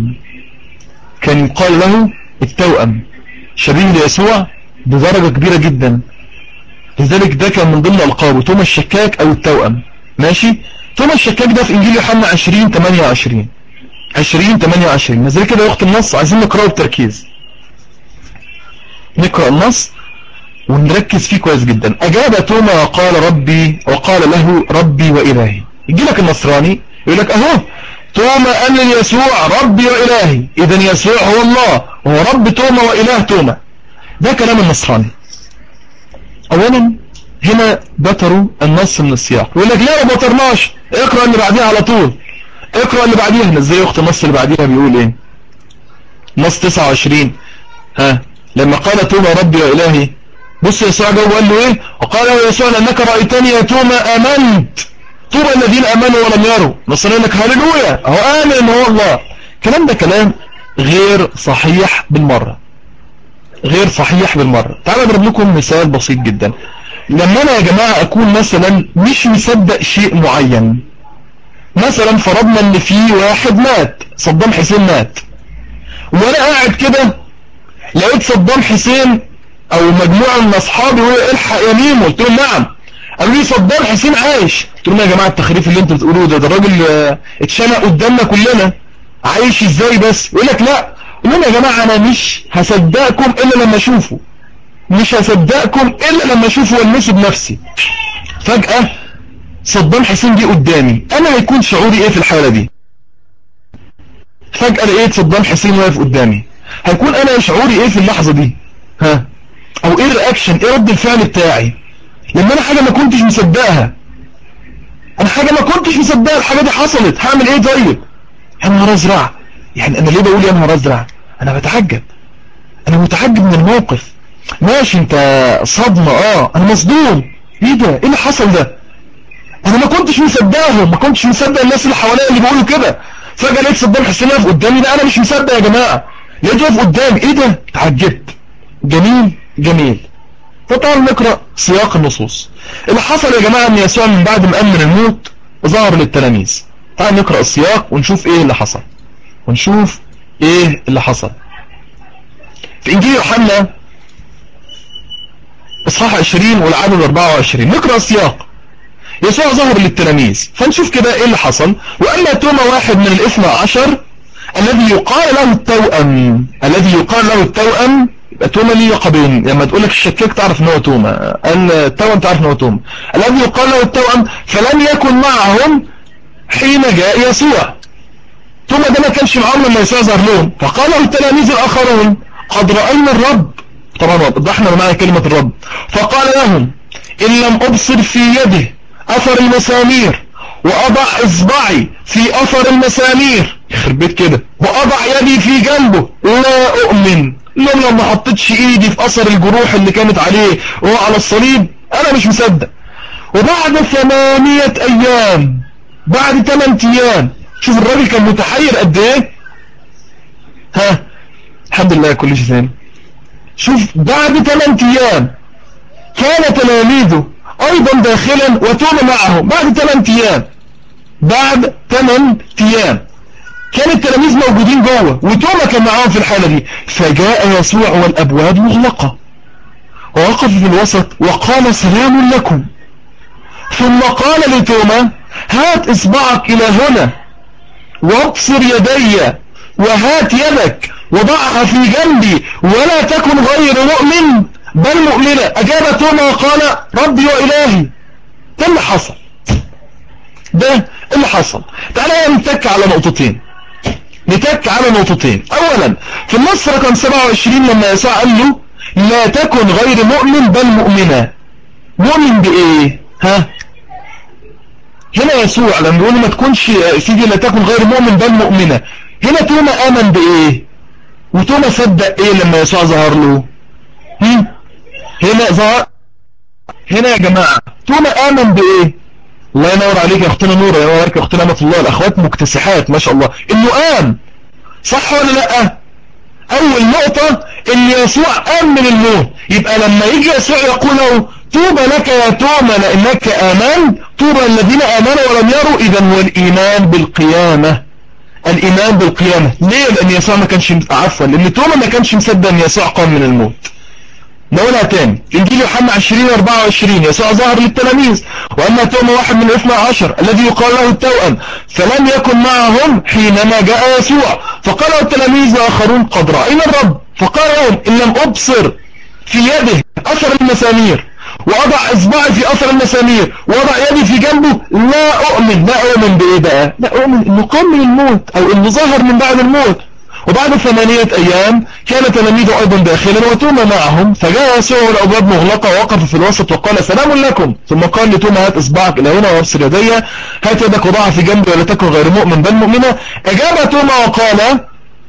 التوأم، شبيه ليسوع بدرجة كبيرة جدا، لذلك ده كان من ضمن ألقابه توما الشكاك او التوأم. ماشي. توما الشكاك ده في انجيل يوحنا 20:28 نزل كده وقت النص، عايزين نقرأه بتركيز، نقرأ النص ونركز فيه كويس جدا. أجاب توما وقال له ربي وإلهي. يجي لك النصراني يقول لك أهو توما قال ليسوع ربي وإلهي، إذن يسوع هو الله وهو رب توما وإله توما. ده كلام النصراني. أولا هنا بتروا النص من السياق، يقول لك لا ما بترناش، اقرأ اللي بعديها على طول، اقرأ اللي بعديها. ازاي اخت النص اللي بعديها بيقول ايه؟ نص 29 ها لما قال توما ربي وإلهي، بص يسوع جاء وقال له ايه؟ وقال له يسوع لأنك رأيتني يا توما آمنت، طوبى الذين آمنوا ولم يروا. نصر لك هللويا هو آمن هو الله. الكلام ده كلام غير صحيح بالمرة، تعالوا اضرب لكم مثال بسيط جدا. لما انا يا جماعة اكون مثلا مش مصدق شيء معين، مثلا فرضنا ان في واحد مات، صدام حسين مات، وانا قاعد كده لقيت صدام حسين او مجموعة من اصحابي وهي الحق يا ميمو، قلت لهم نعم، قالوا لي صدام حسين عايش. قلت لهم يا جماعة التخريف اللي انتوا بتقولوه ده الراجل اتشنق قدامنا كلنا، عايش ازاي بس؟ يقول لك لا. قول لهم يا جماعة انا مش هصدقكم الا لما اشوفه، والمسه بنفسي. فجأة صدام حسين دي قدامي، انا هيكون شعوري ايه في الحالة دي؟ فجأة لقيت صدام حسين واقف قدامي، هيكون انا شعوري ايه في اللحظة دي؟ ها؟ او ايه الرياكشن، ايه رد الفعل بتاعي لما انا حاجة ما كنتش مصدقها؟ الحاجة دي حصلت، هعمل ايه طيب؟ يا نهار ازرع. يعني انا ليه بقول يا نهار ازرع؟ انا متعجب من الموقف. ماشي انت صدمة، انا مصدوم، ايه ده؟ ايه اللي حصل ده؟ انا ما كنتش مصدقهم، ما كنتش مصدق الناس اللي حواليا اللي بيقولوا كده. فجأة لقيت صدام حسين واقف قدامي، ده انا مش مصدق يا جماعة، لقيته واقف قدامي، ايه ده؟ اتعجبت. جميل. فتعالوا نقرأ سياق النصوص. اللي حصل يا جماعة ان يسوع من بعد ما قام من الموت ظهر للتلاميذ. تعالوا نقرأ السياق ونشوف ايه اللي حصل. في انجيل يوحنا اصحاح 20 والعدد 24 نقرأ السياق. يسوع ظهر للتلاميذ، فنشوف كده ايه اللي حصل. واما توما واحد من الاثنى عشر الذي يقال له التوأم، الذي يقال له التوأم، يبقى توما ليه لقبين، لما تقول لك الشكاك تعرف ان هو توما، التوأم تعرف ان هو توما. الذي يقال له التوأم فلم يكن معهم حين جاء يسوع. توما ده ما كانش معاهم لما يسوع ظهر لهم. فقال التلاميذ الاخرون قد رأينا الرب، طبعا وضحنا معنى كلمة الرب. فقال لهم ان لم ابصر في يده اثر المسامير واضع اصبعي في اثر المسامير، يخرب بيت كده، واضع يدي في جنبه لا اؤمن. لو ما حطيتش ايدي في اثر الجروح اللي كانت عليه وهو على الصليب انا مش مصدق. وبعد 8 ايام، بعد 8 ايام، شوف الراجل كان متحير قد ايه. ها، الحمد لله كل شيء ثاني. شوف بعد 8 ايام كان تلاميذه ايضا داخلا وتوما معهم. بعد 8 ايام، بعد 8 ايام كان التلاميذ موجودين جوه وتوما كان معاهم في الحالة دي. فجاء يسوع والابواب مغلقة ووقف في الوسط وقال سلام لكم. ثم قال لتوما هات اصبعك الى هنا وابصر يدي، وهات يدك وضعها في جنبي، ولا تكن غير مؤمن بل مؤمنة. اجاب توما وقال ربي وإلهي. ده اللي حصل، ده اللي حصل. تعالى نتك على نقطتين، نتك على نقطتين. اولا في النص رقم 27 لما يسوع قال له لا تكن غير مؤمن بل مؤمنة، مؤمن بايه؟ ها، هنا يسوع لما بيقول ما تكونش سيدي لا تكن غير مؤمن بل مؤمنة، هنا توما امن بايه؟ وتوما صدق ايه لما يسوع ظهر له؟ هنا ظهر، هنا يا جماعة توما امن بايه؟ الله ينور عليك يا اختنا نورة، يا نور عليك يا اختنا امة الله، الاخوات مكتسحات ما شاء الله. انه قام، صح ولا لا؟ اول نقطة ان يسوع قام من الموت. يبقى لما يجي يسوع يقول له طوبى لك يا توما لانك امنت، طوبى الذين امنوا ولم يروا. اذا والايمان بالقيامة، الايمان بالقيامة ليه؟ لان يسوع ما كانش، عفوا، لان توما ما كانش مصدق ان يسوع قام من الموت. نقولها تاني، انجيل يوحنا 20:24 يسوع ظهر للتلاميذ واما توما واحد من الاثنى عشر الذي يقال له التوأم فلم يكن معهم حينما جاء يسوع. فقال التلاميذ الاخرون قد رأينا الرب. فقال لهم ان لم ابصر في يده اثر المسامير واضع اصبعي في اثر المسامير واضع يدي في جنبه لا اؤمن. لا اؤمن بايه بقى؟ لا اؤمن انه قام من الموت او انه ظهر من بعد الموت. وبعد 8 ايام كان تلاميذه ايضا داخلا وتوما معهم. فجاء يسوع والابواب مغلقه ووقف في الوسط وقال سلام لكم. ثم قال لتوما هات اصبعك الى هنا وابصر يدي، هات يدك وضعها في جنبي ولا تكن غير مؤمن بل مؤمنه. اجاب توما وقال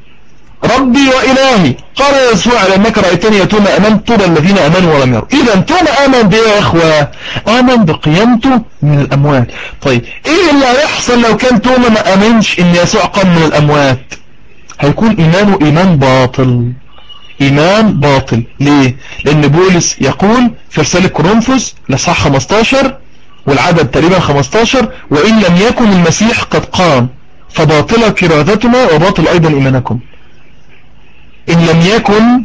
ربي وإلهي. قال يسوع لأنك رأيتني يا توما امنت، طوبى الذين امنوا ولم يروا. اذا توما امن بايه يا اخوه؟ امن بقيامته من الاموات. طيب ايه اللي هيحصل لو كان توما ما امنش ان يسوع قام من الاموات؟ هيكون ايمانه ايمان باطل، ايمان باطل. ليه؟ لان بولس يقول في رسالة كورنثوس الاصحاح 15 والعدد تقريبا 15 وان لم يكن المسيح قد قام فباطلة كرازتنا وباطل ايضا ايمانكم. ان لم يكن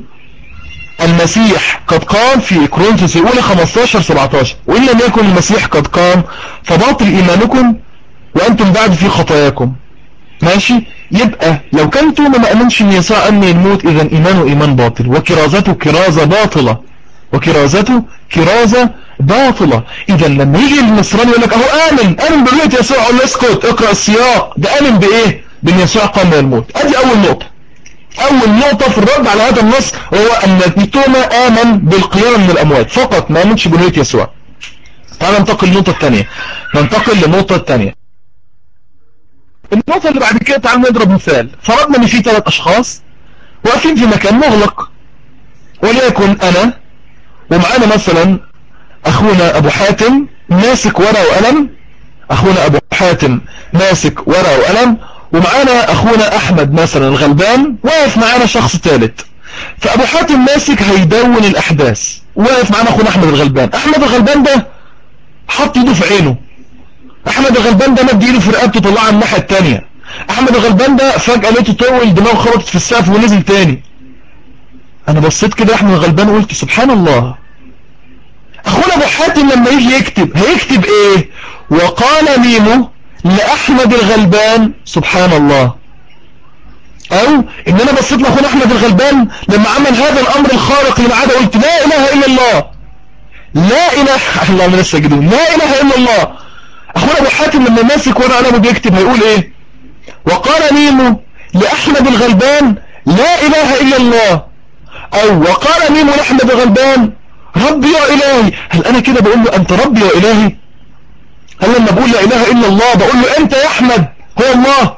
المسيح قد قام، في كورنثوس الاولى 15:17 وان لم يكن المسيح قد قام فباطل ايمانكم وانتم بعد في خطاياكم. ماشي؟ يبقى لو كان توما ما امنش ان يسوع قام من الموت اذا ايمانه ايمان باطل وكرازته كرازة باطلة، وكرازته كرازة باطلة. اذا لما يجي النصراني يقول لك اهو امن برؤية يسوع، اقول له اسكت، اقرأ السياق. ده امن بايه؟ بان يسوع قام من الموت. ادي اول نقطة. اول نقطة في الرد على هذا النص هو ان توما امن بالقيام من الاموات فقط، ما امنش برؤية يسوع. تعال ننتقل للنقطة الثانية. ننتقل للنقطة الثانية. النقطة اللي بعد كده تعال نضرب مثال. فرضنا ان في 3 اشخاص واقفين في مكان مغلق، وليكن انا ومعانا مثلا اخونا ابو حاتم ماسك ورقة وقلم، اخونا ابو حاتم ماسك ورقة وقلم، ومعانا اخونا احمد مثلا الغلبان واقف معانا شخص ثالث. فابو حاتم ماسك هيدون الاحداث، واقف معانا اخونا احمد الغلبان. احمد الغلبان ده حط ايده في عينه، احمد الغلبان ده مد ايده في رقبته طلعها الناحية التانية. احمد الغلبان ده فجأة لقيته طول دماغه خبطت في السقف ونزل تاني. انا بصيت كده احمد الغلبان قلت سبحان الله، اخونا ابو حاتم لما يجي يكتب هيكتب ايه؟ وقال ميمو لأحمد الغلبان سبحان الله. او ان انا بصيت لاخونا احمد الغلبان لما عمل هذا الامر الخارق للعاده قلت لا اله الا الله، لا اله الا الله، لسه جدون لا اله الا الله. اخونا ابو حاتم لما ماسك ورقه قلمه بيكتب هيقول ايه؟ وقال ميمو لأحمد الغلبان لا اله الا الله، او وقال ميمو لأحمد الغلبان ربي يا الهي. هل انا كده بقول له انت ربي يا الهي؟ هل لما بقول لا اله الا الله بقول له انت يا احمد هو الله؟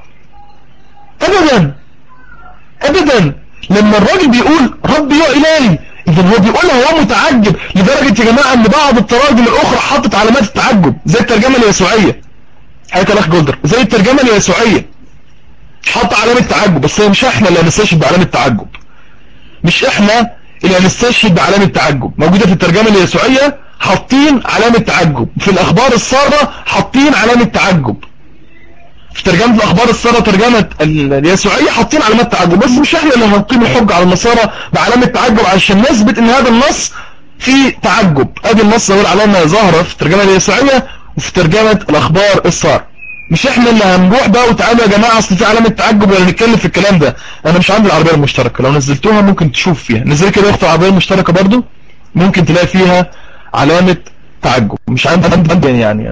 ابدا ابدا. لما الراجل بيقول ربي يا الهي اذا هو بيقولها هو متعجب، لدرجة يا جماعة ان بعض التراجم الاخرى حطت علامات التعجب زي الترجمة اليسوعية. حياك الاخ جولدر، زي الترجمة اليسوعية حط علامة تعجب، بس مش احنا اللي هنستشهد بعلامة تعجب، مش احنا اللي هنستشهد بعلامة تعجب. موجودة في الترجمة اليسوعية حاطين علامة تعجب، في الاخبار السارة حاطين علامة تعجب، في ترجمة الأخبار السارة ترجمة اليسوعية حاطين علامات تعجب، بس مش احنا اللي هنقيم الحجة على النصارى بعلامة تعجب عشان نثبت ان هذا النص فيه تعجب. ادي النص هو العلامة ظاهرة في الترجمة اليسوعية وفي ترجمة الأخبار السارة. مش احنا اللي هنروح بقى وتعالوا يا جماعة اصل في علامة تعجب ولا نتكلم في الكلام ده. انا مش عندي العربية المشتركة، لو نزلتوها ممكن تشوف فيها، نزل كده اخت العربية المشتركة برضو ممكن تلاقي فيها علامة تعجب. مش عندي يعني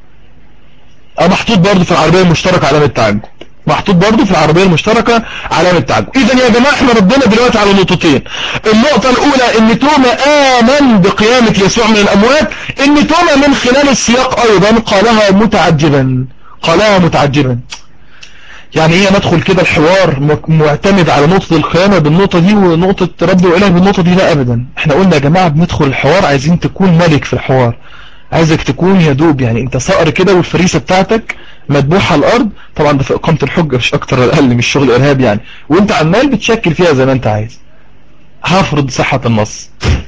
محطوط برضو في العربية المشتركة علامة تعجب، محطوط برضو في العربية المشتركة علامة تعجب. اذا يا جماعة احنا ردنا دلوقتي على نقطتين. النقطة الاولى ان توما امن بقيامة يسوع من الاموات، ان توما من خلال السياق ايضا قالها متعجبا، قالها متعجبا. يعني ايه ندخل كده الحوار معتمد على نقطة القيامة بالنقطة دي ونقطة رب وإله بالنقطة دي؟ لا ابدا. احنا قلنا يا جماعة بندخل الحوار عايزين تكون ملك في الحوار، عايزك تكون يدوب يعني انت صقر كده والفريسة بتاعتك مدبوحة على الارض، طبعا ده في اقامة الحجة مش اكتر ولا اقل، مش شغل ارهاب يعني، وانت عمال بتشكل فيها زي ما انت عايز. هفرض صحة النص،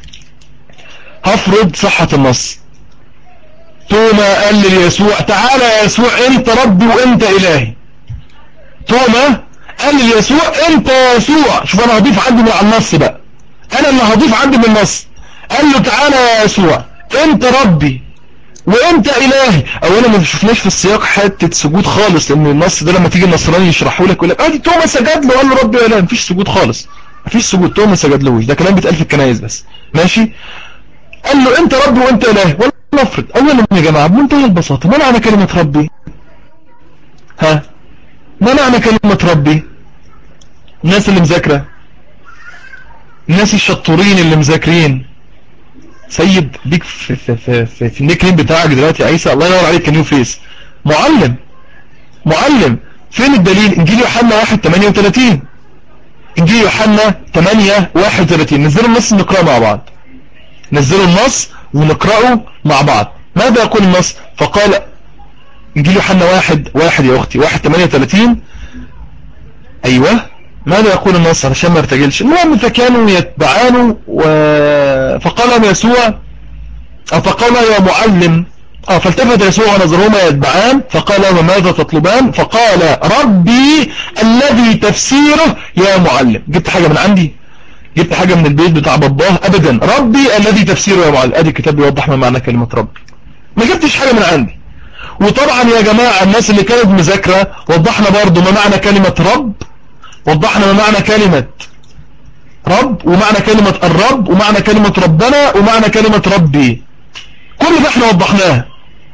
هفرض صحة النص. توما قال ليسوع تعالى يا يسوع انت ربي وانت الهي. توما قال ليسوع انت يا يسوع، شوف انا هضيف عندي من على النص بقى، انا اللي هضيف عندي من النص. قال له تعالى يا يسوع انت ربي وانت الهي. اولا ما شفناش في السياق حته سجود خالص، لان النص ده لما تيجي النصراني يشرحه لك يقول لك ادي توما سجد له قال له ربي ولا مفيش سجود خالص، مفيش سجود، توما ما سجدلوش، ده كلام بيتقال في الكنائس بس ماشي. قال له انت ربي وانت الهي. ولا نفرض اولا يا جماعه بمنتهى البساطه ما معنى كلمه ربي؟ ها ما معنى كلمه ربي؟ الناس اللي مذاكره، الناس الشطورين اللي مذاكرين، سيد بيك في النيك نيم بتاعك دلوقتي عيسى، الله ينور عليك نيو فيس، معلم، معلم. فين الدليل؟ انجيل يوحنا 1:38، انجيل يوحنا 8:31. نزلوا النص نقرأه مع بعض، نزلوا النص ونقرأه مع بعض. ماذا يقول النص؟ فقال انجيل يوحنا 1:1 يا اختي 1:38. ايوه ماذا يقول النص علشان ما ارتجلش؟ المهم فكانوا يتبعانه فقال لهم يسوع فقال يا معلم فالتفت يسوع ونظرهما يتبعان فقال لهما ماذا تطلبان؟ فقال ربي الذي تفسيره يا معلم. جبت حاجة من عندي؟ جبت حاجة من البيت بتاع باباه؟ ابدا. ربي الذي تفسيره يا معلم. ادي الكتاب بيوضح ما معنى كلمة ربي، ما جبتش حاجة من عندي. وطبعا يا جماعة الناس اللي كانت مذاكرة وضحنا برضو ما معنى كلمة رب، وضحنا ما معنى كلمة رب ومعنى كلمة الرب ومعنى كلمة ربنا ومعنى كلمة ربي، كل ده احنا وضحناه،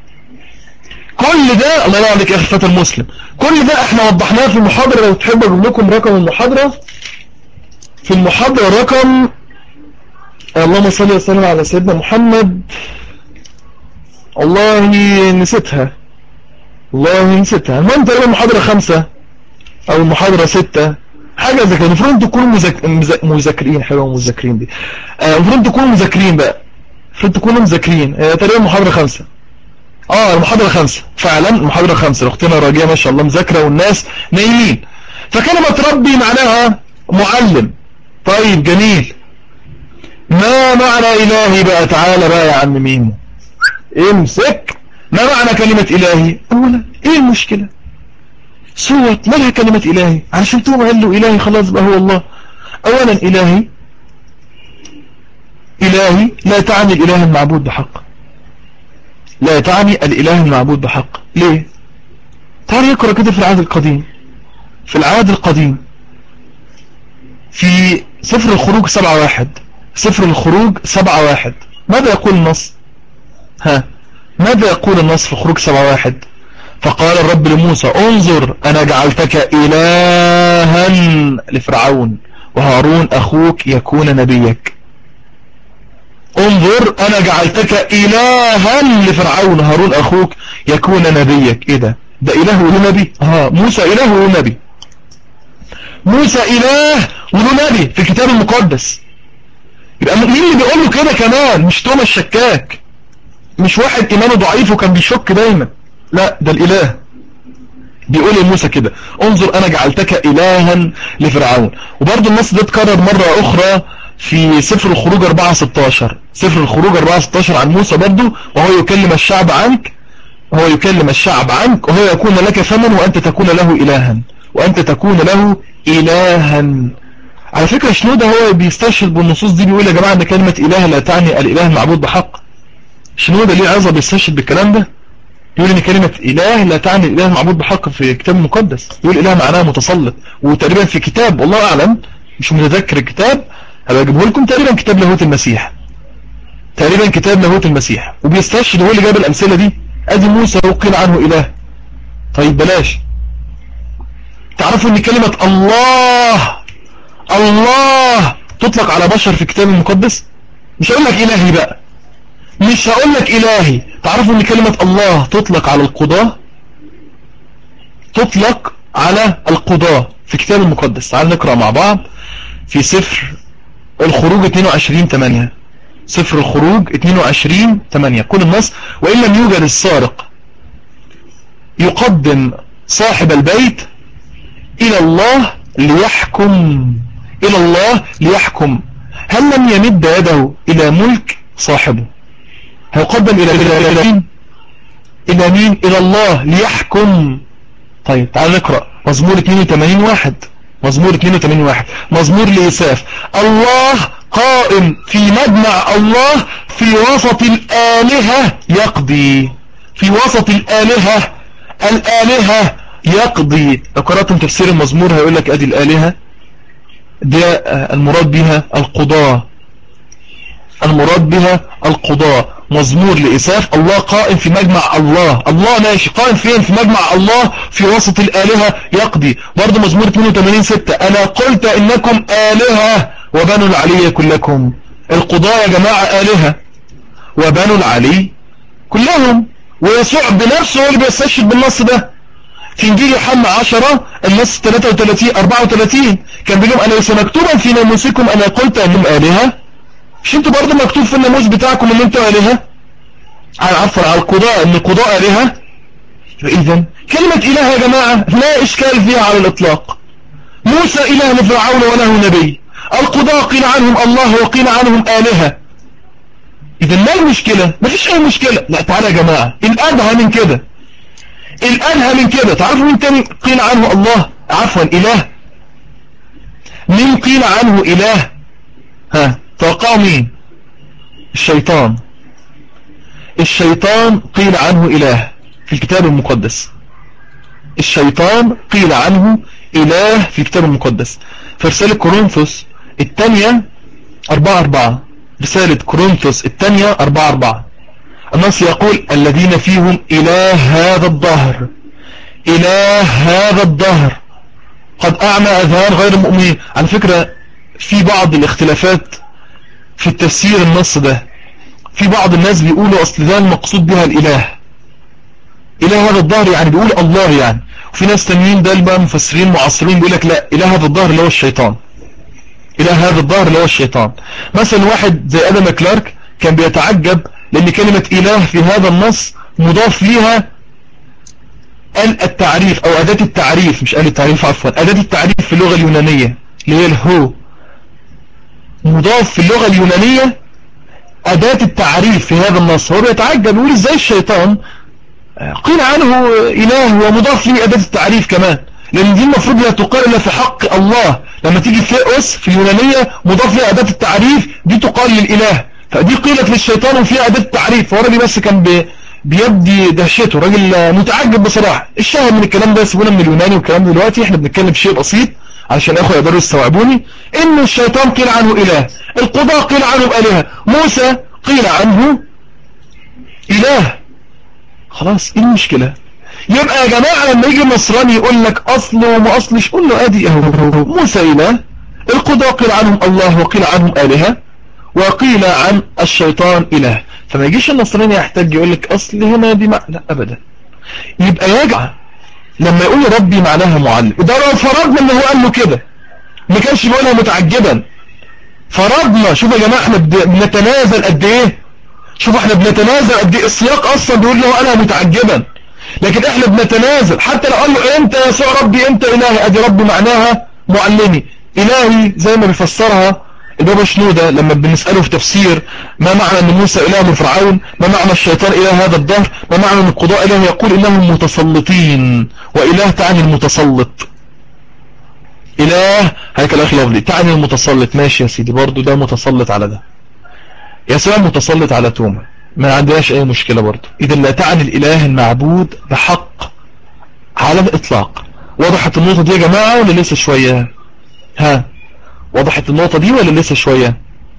كل ده الله ينور عليك يا اخي فتى المسلم، كل ده احنا وضحناه في المحاضرة. لو تحب اجيب لكم رقم المحاضرة، في المحاضرة رقم اللهم صل وسلم على سيدنا محمد، والله نسيتها، والله نسيتها. المهم تقريبا المحاضرة 5 او المحاضرة 6 حاجة زي كده. المفروض تكونوا مذاكرين، حلوة مذاكرين دي، المفروض تكونوا مذاكرين بقى، المفروض تكونوا مذاكرين. تقريبا المحاضرة 5، المحاضرة 5 فعلا، المحاضرة 5. اختنا راجية ما شاء الله مذاكرة والناس نايمين. فكلمة ربي معناها معلم. طيب جميل، ما معنى إلهي بقى؟ تعالى بقى يا عم ميمو امسك. ما معنى كلمة إلهي؟ أولا إيه المشكلة؟ صوت مالها كلمة إلهي؟ علشان توما قال له إلهي خلاص بقى هو الله. أولا إلهي، إلهي لا تعني الإله المعبود بحق، لا تعني الإله المعبود بحق. ليه؟ تعال يقرأ كده في العهد القديم، في العهد القديم في سفر الخروج 7:1، سفر الخروج 7:1 ماذا يقول النص؟ ها، ماذا يقول النص في خروج 7:1؟ فقال الرب لموسى انظر أنا جعلتك إلها لفرعون وهارون أخوك يكون نبيك. انظر أنا جعلتك إلها لفرعون وهارون أخوك يكون نبيك. إيه ده؟ ده إله وله نبي؟ موسى إله وله نبي، موسى إله وله نبي في الكتاب المقدس. يبقى مين اللي بيقول له كده كمان؟ مش توما الشكاك، مش واحد إيمانه ضعيف وكان بيشك دايما، لا ده الإله بيقول لموسى كده انظر أنا جعلتك إلها لفرعون. وبرضه النص ده اتكرر مرة أخرى في سفر الخروج 4:16، سفر الخروج 4:16 عن موسى برضه، وهو يكلم الشعب عنك، وهو يكلم الشعب عنك وهو يكون لك فمن وأنت تكون له إلها، وأنت تكون له إلها. على فكرة شنودة هو بيستشهد بالنصوص دي، بيقول يا جماعة ان كلمة إله لا تعني الإله المعبود بحق. شنودة ليه عظة بيستشهد بالكلام ده، يقول ان كلمة إله لا تعني الإله المعبود بحق في الكتاب المقدس، يقول إله معناه متسلط. وتقريبا في كتاب والله أعلم مش متذكر الكتاب، هبقى اجيبه لكم، تقريبا كتاب لاهوت المسيح، تقريبا كتاب لاهوت المسيح، وبيستشهد هو اللي جاب الأمثلة دي. ادي موسى وقيل عنه إله. طيب بلاش، تعرفوا ان كلمة الله، الله تطلق على بشر في الكتاب المقدس؟ مش هقول لك إلهي بقى، مش هقول لك إلهي. تعرفوا ان كلمة الله تطلق على القضاة، تطلق على القضاة في الكتاب المقدس. تعال نقرأ مع بعض في سفر الخروج 22:8، سفر الخروج 22:8 كل النص: وإن لم يوجد السارق يقدم صاحب البيت إلى الله ليحكم، إلى الله ليحكم، هل لم يمد يده إلى ملك صاحبه. هيقدم إلى مين؟ إلى الله ليحكم. طيب تعال نقرأ مزمور 82:1، مزمور 82:1 مزمور لإساف: الله قائم في مجمع الله في وسط الآلهة يقضي، في وسط الآلهة، الآلهة يقضي. لو قرأتم تفسير المزمور هيقول لك ادي الآلهة دي المراد بها القضاء، المراد بها القضاء. مزمور لإساف: الله قائم في مجمع الله، الله ماشي قائم فين؟ في مجمع الله في وسط الآلهة يقضي. برضو مزمور 82:6: أنا قلت إنكم آلهة وبنو العلي كلكم. القضاء يا جماعة آلهة وبنو العلي كلهم. ويسوع بنفسه هو اللي بيستشهد بالنص ده في انجيل يوحنا 10 النص 34 كان بيقول أنا ليس مكتوبا في ناموسكم أنا قلت أنهم آلهة؟ مش انتوا برضه مكتوب في الناموس بتاعكم ان انتوا آلهة؟ عفوا على القضاء ان القضاء آلهة. اذا كلمة إله يا جماعة لا إشكال فيها على الإطلاق. موسى إله لفرعون وله نبي، القضاء قيل عنهم الله وقيل عنهم آلهة. إذا ما المشكلة؟ ما فيش أي مشكلة. لا تعالى يا جماعة، الأدهى من كده، الأدهى من كده. تعرفوا مين تاني قيل عنه الله، عفوا إله؟ مين قيل عنه إله؟ ها توقعوا مين؟ الشيطان. الشيطان قيل عنه إله في الكتاب المقدس، الشيطان قيل عنه إله في الكتاب المقدس. في رسالة كورنثوس الثانية 4:4، رسالة كورنثوس الثانية 4:4 النص يقول: الذين فيهم إله هذا الدهر، إله هذا الدهر قد أعمى أذهان غير المؤمنين. على فكرة في بعض الاختلافات في التفسير النص ده، في بعض الناس بيقولوا أصل ده المقصود بها الإله، إله هذا الظهر يعني بيقول الله يعني. وفي ناس تانيين ده بقى مفسرين معاصرين بيقول لك لا، إله هذا الظهر اللي هو الشيطان، إله هذا الظهر اللي هو الشيطان. مثلا واحد زي آدم كلارك كان بيتعجب لأن كلمة إله في هذا النص مضاف ليها التعريف أو أداة التعريف، مش التعريف عفوا، أداة التعريف في اللغة اليونانية اللي هي الهو، مضاف في اللغة اليونانية أداة التعريف في هذا النص. هو بيتعجب يقول ازاي الشيطان قيل عنه إله ومضاف لي أداة التعريف كمان، لأن دي المفروض لا تقال إلا في حق الله. لما تيجي ثيوس في اليونانية مضاف لي أداة التعريف دي تقال للإله، فدي قيلت للشيطان وفيها أداة تعريف. فهو راجل بس كان بيبدي دهشته، راجل متعجب بصراحة. الشاهد من الكلام ده سيبونا من اليوناني والكلام ده دلوقتي، احنا بنتكلم شيء بسيط عشان اخوة يقدروا يستوعبوني. ان الشيطان قيل عنه اله، القضاء قيل عنهم الهة، موسى قيل عنه اله. خلاص ايه المشكلة؟ يبقى يا جماعة لما يجي النصراني يقول لك اصله وما اصلش، قول له ادي اهو، موسى اله، القضاء قيل عنهم الله وقيل عنهم الهة، وقيل عن الشيطان اله. فما يجيش النصراني يحتاج يقول لك اصل هنا دي لا ابدا. يبقى يجع لما يقول ربي معناها معلم، ده لو فرضنا ان هو قال له كده ما كانش بيقولها متعجبا. فرضنا، شوف يا جماعه احنا بنتنازل قد ايه، شوف احنا بنتنازل قد ايه. السياق اصلا بيقول له قالها متعجبا، لكن احنا بنتنازل. حتى لو قال له انت يا يسوع ربي انت الهي، ادي ربي معناها معلمي. الهي زي ما بيفسرها البابا شنودة لما بنسأله في تفسير ما معنى ان موسى اله من فرعون، ما معنى الشيطان اله هذا الدهر، ما معنى ان القضاء اله، يقول انهم متسلطين، واله تعني المتسلط. اله هيك الاخ لفظي تعني المتسلط، ماشي يا سيدي، برضو ده متسلط على ده. يسوع متسلط على توما، ما عندناش اي مشكلة برضو. اذا لا تعني الاله المعبود بحق على الاطلاق. وضحت النقطة دي يا جماعة ولا لسه شوية؟ ها، وضحت النقطة دي ولا لسه شوية؟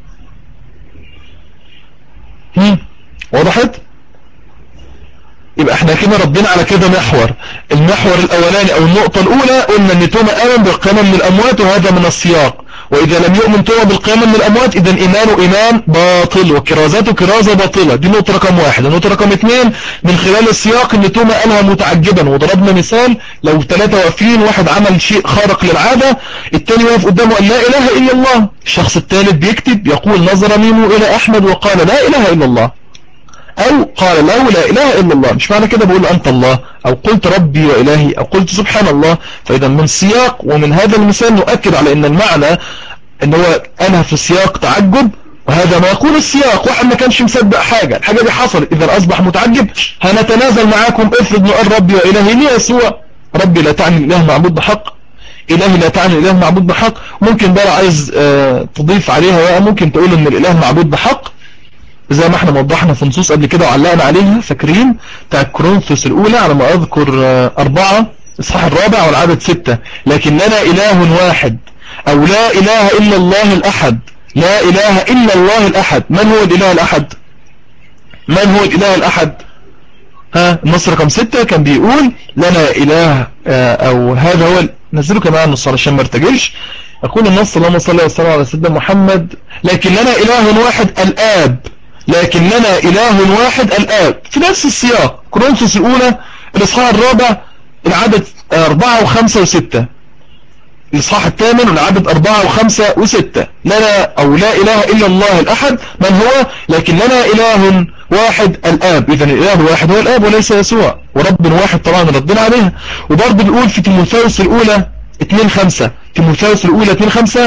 وضحت؟ يبقى احنا كده ردينا على كده محور. المحور الاولاني او النقطة الاولى قلنا ان توما امن بالقيامة من الاموات، وهذا من السياق. واذا لم يؤمن توما بالقيامة من الاموات اذا ايمانه ايمان باطل وكرازته كرازة باطلة. دي نقطة رقم واحد. النقطة رقم اثنين من خلال السياق ان توما قالها متعجبا، وضربنا مثال لو ثلاثة واقفين، واحد عمل شيء خارق للعادة، الثاني واقف قدامه قال لا اله الا الله، الشخص الثالث بيكتب يقول نظر ميمو الى احمد وقال لا اله الا الله، او قال له لا اله الا الله. مش معنى كده بقول انت الله، او قلت ربي والهي، او قلت سبحان الله. فاذا من سياق ومن هذا المثال نؤكد على ان المعنى ان هو انا في سياق تعجب، وهذا ما يقول السياق. واحد ما كانش مصدق حاجة، الحاجة دي حصلت، اذا اصبح متعجب. هنتنازل معاكم، افرض نقول ربي والهي ليه يسوع؟ ربي لا تعني الاله معبود بحق، الهي لا تعني الاله معبود بحق. ممكن بقى عايز تضيف عليها بقى، ممكن تقول ان الاله معبود بحق زي ما احنا وضحنا في نصوص قبل كده وعلقنا عليها، فاكرين بتاع كورنثوس الأولى على ما أذكر 4 إصحاح 4 والعدد 6. لكننا إله واحد، أو لا إله إلا الله الأحد، لا إله إلا الله الأحد. من هو الإله الأحد؟ من هو الإله الأحد؟ النص رقم 6 كان بيقول لنا إله أو هذا هو نزلوا كمان النص علشان ما ارتجلش. يقول النص اللهم صل وسلم على سيدنا محمد لكن لنا إله واحد الآب، لكن لنا إله واحد الآب. في نفس السياق كورنثوس الأولى الإصحاح 4 العدد 4 و5 و6، الإصحاح 8 والعدد 4 و5 و6. لنا أو لا إله إلا الله الأحد. من هو؟ لكن لنا إله واحد الآب. إذن الإله الواحد هو الآب وليس يسوع، ورب واحد طبعا ردنا عليها. وبرضه بنقول في تيموثاوس الأولى 2:5، تيموثاوس الأولى 2:5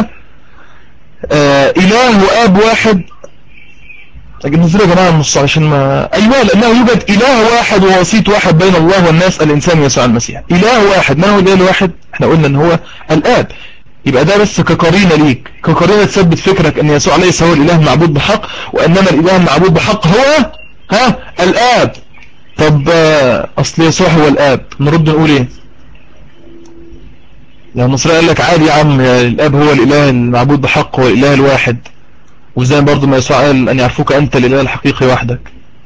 إله وآب واحد. نزلوا يا جماعة النص عشان ما أيوة، لأنه يوجد إله واحد ووسيط واحد بين الله والناس، الإنسان يسوع المسيح. إله واحد. من هو الإله الواحد؟ احنا قلنا ان هو الآب. يبقى ده بس كقرينة ليك، كقرينة تثبت فكرك ان يسوع ليس هو الإله المعبود بحق، وإنما الإله المعبود بحق هو الآب. طب أصل يسوع هو الآب، نرد نقول ايه؟ يعني النصري قال لك عادي يا عم، الآب هو الإله المعبود بحق، هو الإله الواحد. وزي برضو ما يسوع قال أن يعرفوك أنت الإله الحقيقي وحدك.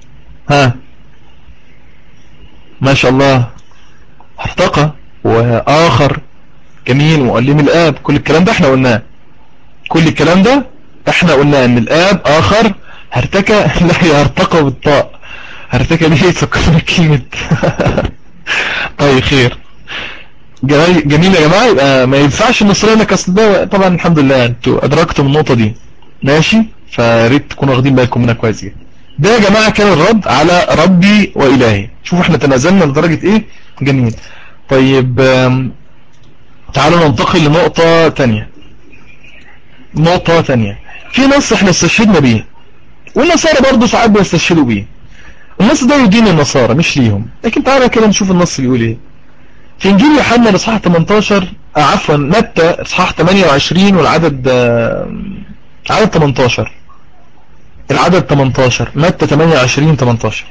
ما شاء الله، ارتقى وآخر جميل مؤلم الآب. كل الكلام ده احنا قلناه، كل الكلام ده احنا قلناه ان الآب آخر. هرتكى لا يرتقى بالطاء، هرتكى ليه تفكرنا كلمة طيب خير، جميل يا جماعة. يبقى ما ينفعش النصرية لك اصل ده طبعا. الحمد لله انتوا ادركتم النقطة دي، ماشي، فريت تكونوا واخدين بالكم منها كويس جدا. ده يا جماعة كان الرد على ربي وإلهي. شوفوا احنا تنازلنا لدرجة ايه. جميل. طيب تعالوا ننتقل لنقطة تانية. نقطة تانية، في نص احنا استشهدنا بيه والنصارى برضو ساعات بيستشهدوا بيه. النص ده يدين النصارى مش ليهم، لكن تعالى كده نشوف النص بيقول ايه. في انجيل يوحنا الاصحاح 18 عفوا متى اصحاح 28 والعدد عدد 18. العدد 18، متى 28-18.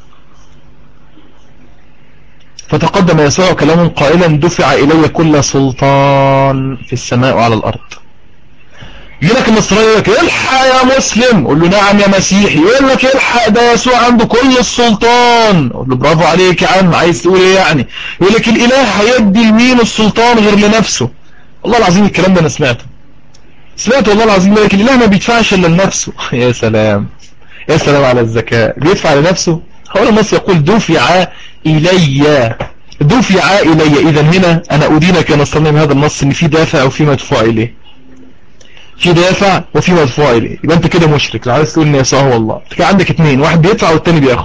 فتقدم يسوع كلام قائلا دفع إلي كل سلطان في السماء وعلى الأرض. يقول لك النصراني يقول لك الحق يا مسلم، قول له نعم يا مسيحي، يقول لك الحق ده يسوع عنده كل السلطان، قول له برافو عليك يا عم، عايز تقول ايه يعني؟ يقول لك الاله هيدي لمين السلطان غير لنفسه. والله العظيم الكلام ده انا سمعته والله العظيم. يقول لك الاله ما بيدفعش الا لنفسه. يا سلام، يا سلام على الذكاء، بيدفع لنفسه. هو النص يقول دفع إلي، دفع إلي. إذا هنا أنا أدينك يا نصراني من هذا النص إن في دافع وفي مدفوع إليه، في دافع وفي مدفوع إليه. يبقى أنت كده مشرك لو عايز تقول إن يسوع هو الله. أنت كده عندك اتنين، واحد بيدفع والتاني بياخد.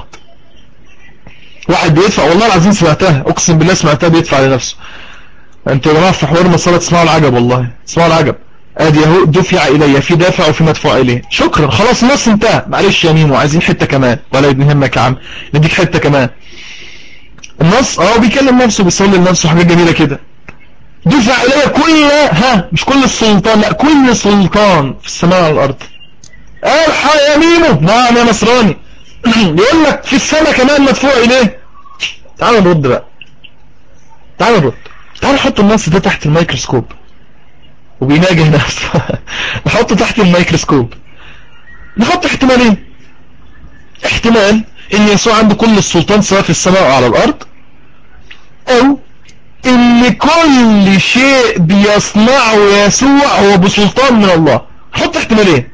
واحد بيدفع، والله العظيم سمعتها، أقسم بالله سمعتها، بيدفع لنفسه. أنتوا يا جماعة في حوار النصارى تسمعوا العجب، والله تسمعوا العجب. ادي اهو دفع الي، في دافع وفي مدفوع اليه. شكرا، خلاص النص انتهى. معلش يا ميمو عايزين حته كمان، ولا يهمك يا عم نديك حته كمان. النص بيكلم نفسه، بيصلي لنفسه، حاجات جميله كده. دفع الي كل، مش كل السلطان، لا كل سلطان في السماء وعلى الارض. الحق يا ميمو، نعم يا نصراني. يقول لك في السماء كمان مدفوع اليه. تعالوا نرد بقى، تعالوا نرد، تعالوا نحط النص ده تحت الميكروسكوب وبيناجه نفسه. نحطه تحت الميكروسكوب. نحط احتمالين. احتمال ان يسوع عنده كل السلطان سواء في السماء او على الارض، او ان كل شيء بيصنعه يسوع هو بسلطان من الله. نحط احتمالين،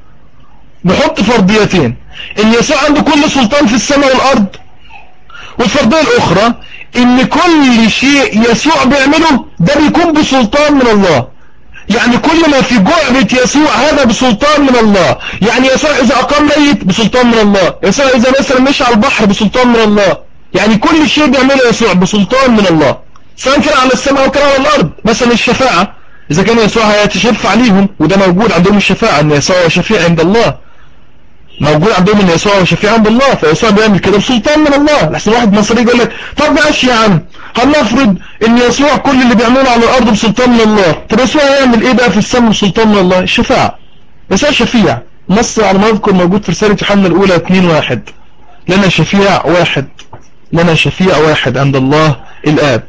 نحط فرضيتين، ان يسوع عنده كل سلطان في السماء والارض، والفرضية الاخرى ان كل شيء يسوع بيعمله ده بيكون بسلطان من الله. يعني كل ما في جعبة يسوع هذا بسلطان من الله. يعني يسوع إذا أقام ميت بسلطان من الله، يسوع إذا مثلا مشى على البحر بسلطان من الله. يعني كل شيء بيعمله يسوع بسلطان من الله، سواء كان على السماء أو كان على الأرض. مثلا الشفاعة، إذا كان يسوع هيتشفع ليهم، وده موجود عندهم الشفاعة أن يسوع شفيع عند الله، موجود عندهم ان يسوع هو شفيع عند الله، فيسوع بيعمل كده بسلطان من الله. لحسن واحد مصري يقول لك طب ماشي يا عم، هنفرض ان يسوع كل اللي بيعمله على الارض بسلطان من الله، طب يسوع هيعمل ايه بقى في السماء بسلطان من الله؟ الشفاعة. يسوع شفيع، نص على ما اذكر موجود في رسالة يوحنا الاولى 2:1، لنا شفيع واحد، لنا شفيع واحد عند الله الاب.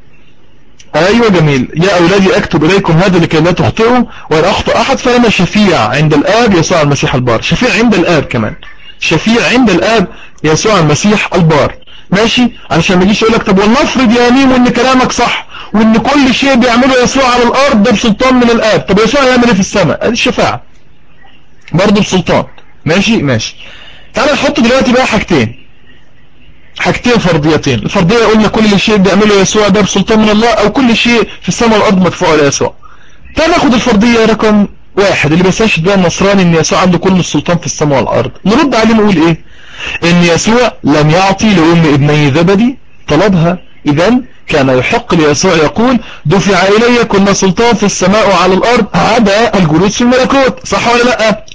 ايوه جميل. يا اولادي اكتب اليكم هذا لكي لا تخطئوا، وان اخطأ احد فلنا شفيع عند الاب يسوع المسيح البار. شفيع عند الاب كمان، شفيع عند الاب يسوع المسيح البار. ماشي، علشان ما يجيش يقول لك طب ولنفرض يا ميمو ان كلامك صح وان كل شيء بيعمله يسوع على الارض ده بسلطان من الاب، طب يسوع يعمل ايه في السماء؟ ادي الشفاعه برضه بسلطان. ماشي ماشي. تعالى نحط دلوقتي بقى حاجتين فرضيتين. الفرضية قلنا كل شيء بيعمله يسوع ده بسلطان من الله، او كل شيء في السماء والارض مدفوع ليسوع. تعال ناخد الفرضية رقم واحد اللي بيستشهد بها النصراني ان يسوع عنده كل السلطان في السماء والارض. نرد عليه نقول ايه؟ ان يسوع لم يعطي لام ابني زبدي طلبها، اذا كان يحق ليسوع يقول دفع الي كل سلطان في السماء وعلى الارض عدا الجلوس في الملكوت. صح ولا لا؟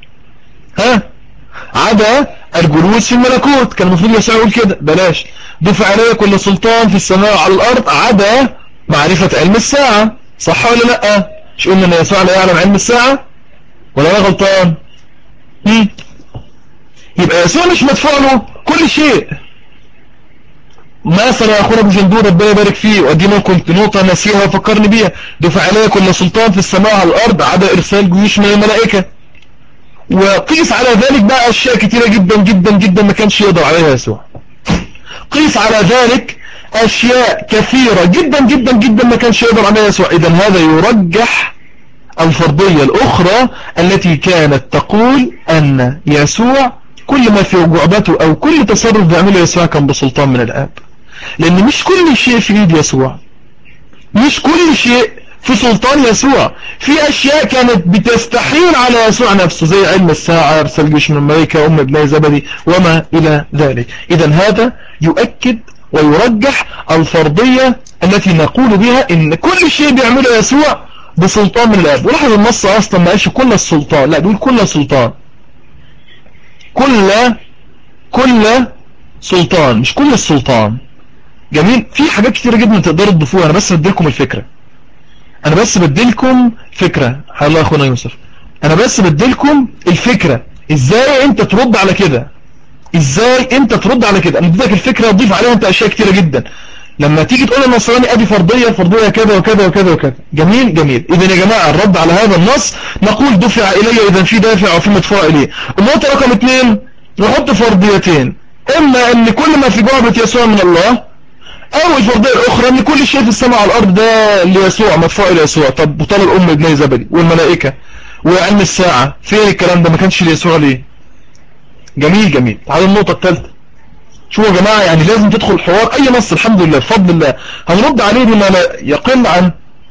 عدا الجلوس في الملكوت. كان المفروض يسوع يقول كده، بلاش دفع عليه كل سلطان في السماء وعلى الارض عدا معرفة علم الساعة. صح ولا لا؟ مش قلنا ان يسوع لا يعلم علم الساعة؟ ولا انا غلطان؟ يبقى يسوع مش مدفوع له كل شيء. مثلا يا اخونا ابو جندور ربنا يبارك فيه، وادي كنت نقطة نسيها وفكرني بيها، دفع عليه كل سلطان في السماء وعلى الارض عدا ارسال جيوش من الملائكة. وقيس على ذلك بقى اشياء كتيرة جدا جدا جدا ما كانش يقدر عليها يسوع. قيس على ذلك اشياء كثيرة جدا جدا جدا ما كانش يقدر عليها يسوع. اذا هذا يرجح الفرضية الاخرى التي كانت تقول ان يسوع كل ما في جعبته او كل تصرف بيعمله يسوع كان بسلطان من الاب. لان مش كل شيء في ايد يسوع، مش كل شيء في سلطان يسوع. في اشياء كانت بتستحيل على يسوع نفسه زي علم الساعة، ارسال جيش من الملائكة، ام ابني زبدي وما الى ذلك. اذا هذا يؤكد ويرجح الفرضية التي نقول بها ان كل شيء بيعمله يسوع بسلطان من الاب. ولاحظ النص اصلا ما قالش كل السلطان، لا بيقول كل سلطان، كل سلطان مش كل السلطان. جميل. في حاجات كتيرة جدا تقدروا تضيفوها، انا بس بديلكم الفكرة، انا بس بديلكم فكرة. الله يا اخونا يوسف، انا بس بديلكم الفكرة ازاي انت ترد على كده؟ ازاي انت ترد على كده؟ انا اديتك الفكره وتضيف عليها انت اشياء كتيره جدا. لما تيجي تقول النصراني ادي فرضيه، الفرضيه كذا وكذا وكذا وكذا. جميل جميل. اذا يا جماعه الرد على هذا النص نقول دفع الي اذا في دافع وفي مدفوع اليه. النقطه رقم 2 نحط فرضيتين، اما ان كل ما في جعبه يسوع من الله، او الفرضيه الاخرى ان كل شيء في السماء على الارض ده ليسوع، مدفوع ليسوع. طب بطال الام ابن زبدي والملائكه وعلم الساعه، فين الكلام ده؟ ما كانش ليسوع ليه؟ جميل جميل. تعالوا النقطه الثالثه. شوفوا يا جماعة، يعني لازم تدخل الحوار أي نص الحمد لله بفضل الله هنرد عليه بما لا يقل عن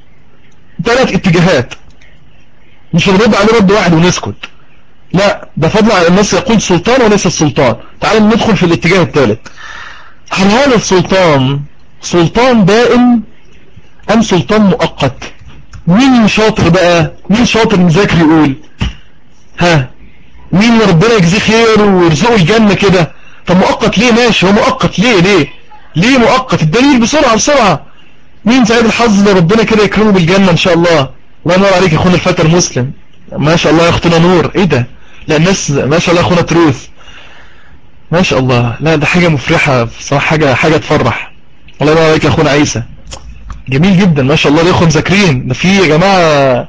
3 اتجاهات. مش هنرد عليه رد واحد ونسكت، لا، ده فضل عن النص يقول سلطان وليس السلطان. تعالوا ندخل في الاتجاه الثالث. هل هذا السلطان سلطان دائم أم سلطان مؤقت؟ مين شاطر بقى؟ مين شاطر مذاكر يقول؟ ها، مين ربنا يجزيه خير ويرزقه الجنة كده؟ طب مؤقت ليه؟ ماشي، هو مؤقت ليه مؤقت؟ الدليل بسرعة بسرعة. مين سعيد الحظ اللي ربنا كده يكرمه بالجنة ان شاء الله؟ الله ينور عليك يا اخونا الفتى المسلم، ما شاء الله يا اختنا نور. ايه ده؟ لا الناس ما شاء الله. يا اخونا تروث ما شاء الله. لا ده حاجة مفرحة بصراحة، حاجة تفرح. الله ينور عليك يا اخونا عيسى، جميل جدا ما شاء الله. الاخوة مذاكرين ده، في يا جماعة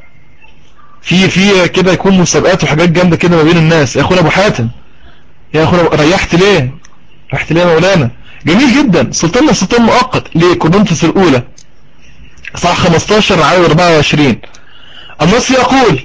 في كده يكون مسابقات وحاجات جامدة كده ما بين الناس. يا اخونا ابو حاتم، يا اخونا ريحت ليه؟ ريحت ليه يا مولانا؟ جميل جدا. سلطاننا سلطان مؤقت. ليه؟ كورنثوس الاولى صح 15 عدد 24 النص يقول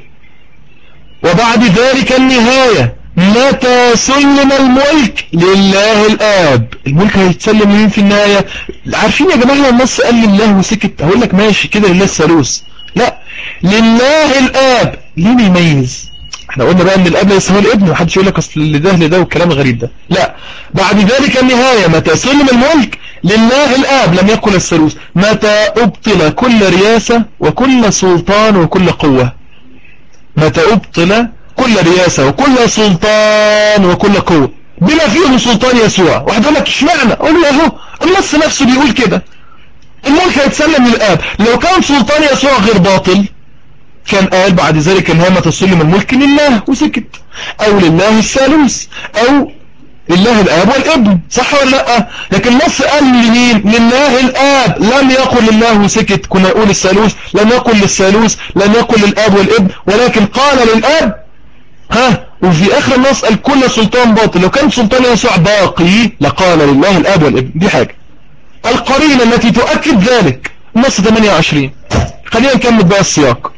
وبعد ذلك النهاية متى سلم الملك لله الآب. الملك هيتسلم مين في النهاية؟ عارفين يا جماعة النص قال لله وسكت، هقول لك ماشي كده لله الثالوث، لا، لله الآب. ليه بيميز؟ احنا قلنا بقى ان الاب ليس هو الابن، محدش يقول لك اصل لده والكلام الغريب ده. لا، بعد ذلك النهاية متى سلم الملك لله الاب، لم يقل الثالوث. متى ابطل كل رياسة وكل سلطان وكل قوة. متى ابطل كل رياسة وكل سلطان وكل قوة بما فيه سلطان يسوع. واحد يقول لك اشمعنى؟ اقول له اهو النص نفسه بيقول كده، الملك هيتسلم للاب. لو كان سلطان يسوع غير باطل كان قال بعد ذلك انها تسلم الملك لله وسكت، او لله الثالوث، او لله الاب والابن، صح ولا لا؟ لكن النص قال لمين؟ لله الاب، لم يقل لله وسكت. كنا نقول الثالوث، لم يقل للثالوث، لم يقل للاب والابن، ولكن قال للاب. ها، وفي اخر النص قال كل سلطان باطل. لو كان سلطان يسوع باقي لقال لله الاب والابن. دي حاجة. القرينة التي تؤكد ذلك النص 28. خلينا نكمل بقى السياق.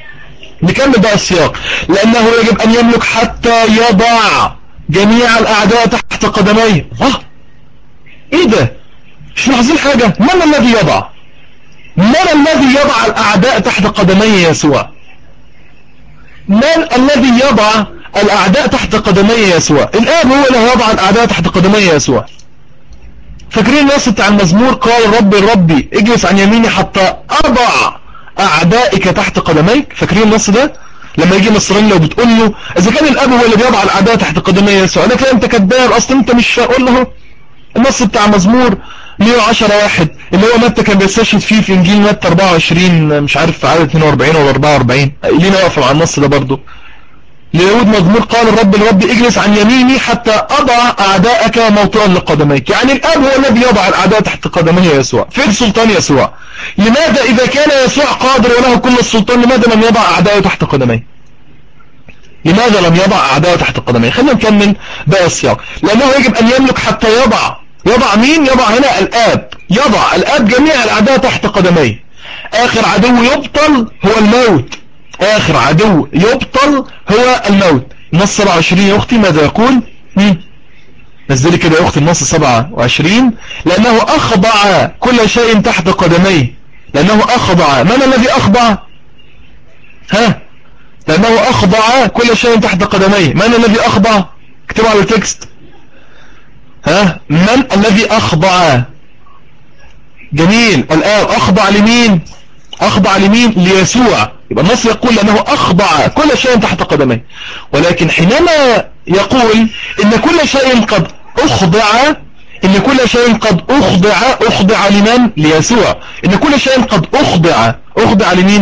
لأنه يجب أن يملك حتى يضع جميع الأعداء تحت قدميه. إيه ده؟ مش ملاحظين حاجة؟ من الذي يضع؟ الأعداء تحت قدمي يسوع؟ من الذي يضع الأعداء تحت قدمي يسوع؟ الآب هو اللي يضع الأعداء تحت قدمي يسوع. فاكرين النص بتاع المزمور قال ربي ربي اجلس عن يميني حتى أضع أعدائك تحت قدميك؟ فاكرين النص ده؟ لما يجي نصراني لو بتقول له اذا كان الاب هو اللي بيضع الاعداء تحت قدمي يسوع، لك لا انت كذاب، اصلا انت مش اقول له النص بتاع مزمور 110 واحد اللي هو متى كان بيستشهد فيه في انجيل متى 24 مش عارف في عدد 42 ولا 44. لينا واقف على النص ده برضه. ليهود مزمور قال الرب لرب اجلس عن يميني حتى اضع اعداءك موطئا لقدميك. يعني الاب هو الذي يضع الاعداء تحت قدمي يسوع. فين سلطان يسوع؟ لماذا اذا كان يسوع قادر وله كل السلطان لماذا لم يضع اعداءه تحت قدميه؟ لماذا لم يضع اعداءه تحت قدميه؟ خلينا نكمل بقى السياق. لانه يجب ان يملك حتى يضع مين؟ يضع هنا الاب. يضع الاب جميع الاعداء تحت قدميه. اخر عدو يبطل هو الموت. اخر عدو يبطل هو الموت. النص 27 يا اختي ماذا يقول؟ نزلي كده يا اختي النص 27. لانه اخضع كل شيء تحت قدميه. لانه اخضع. من الذي اخضع؟ ها، لانه اخضع كل شيء تحت قدميه. من الذي اخضع؟ اكتبوا على التكست. ها، من الذي اخضع؟ جميل. الآب اخضع لمين؟ اخضع لمين؟ ليسوع. يبقى النص يقول لأنه أخضع كل شيء تحت قدميه. ولكن حينما يقول إن كل شيء قد أخضع، إن كل شيء قد أخضع لمن؟ ليسوع. إن كل شيء قد أخضع لمين؟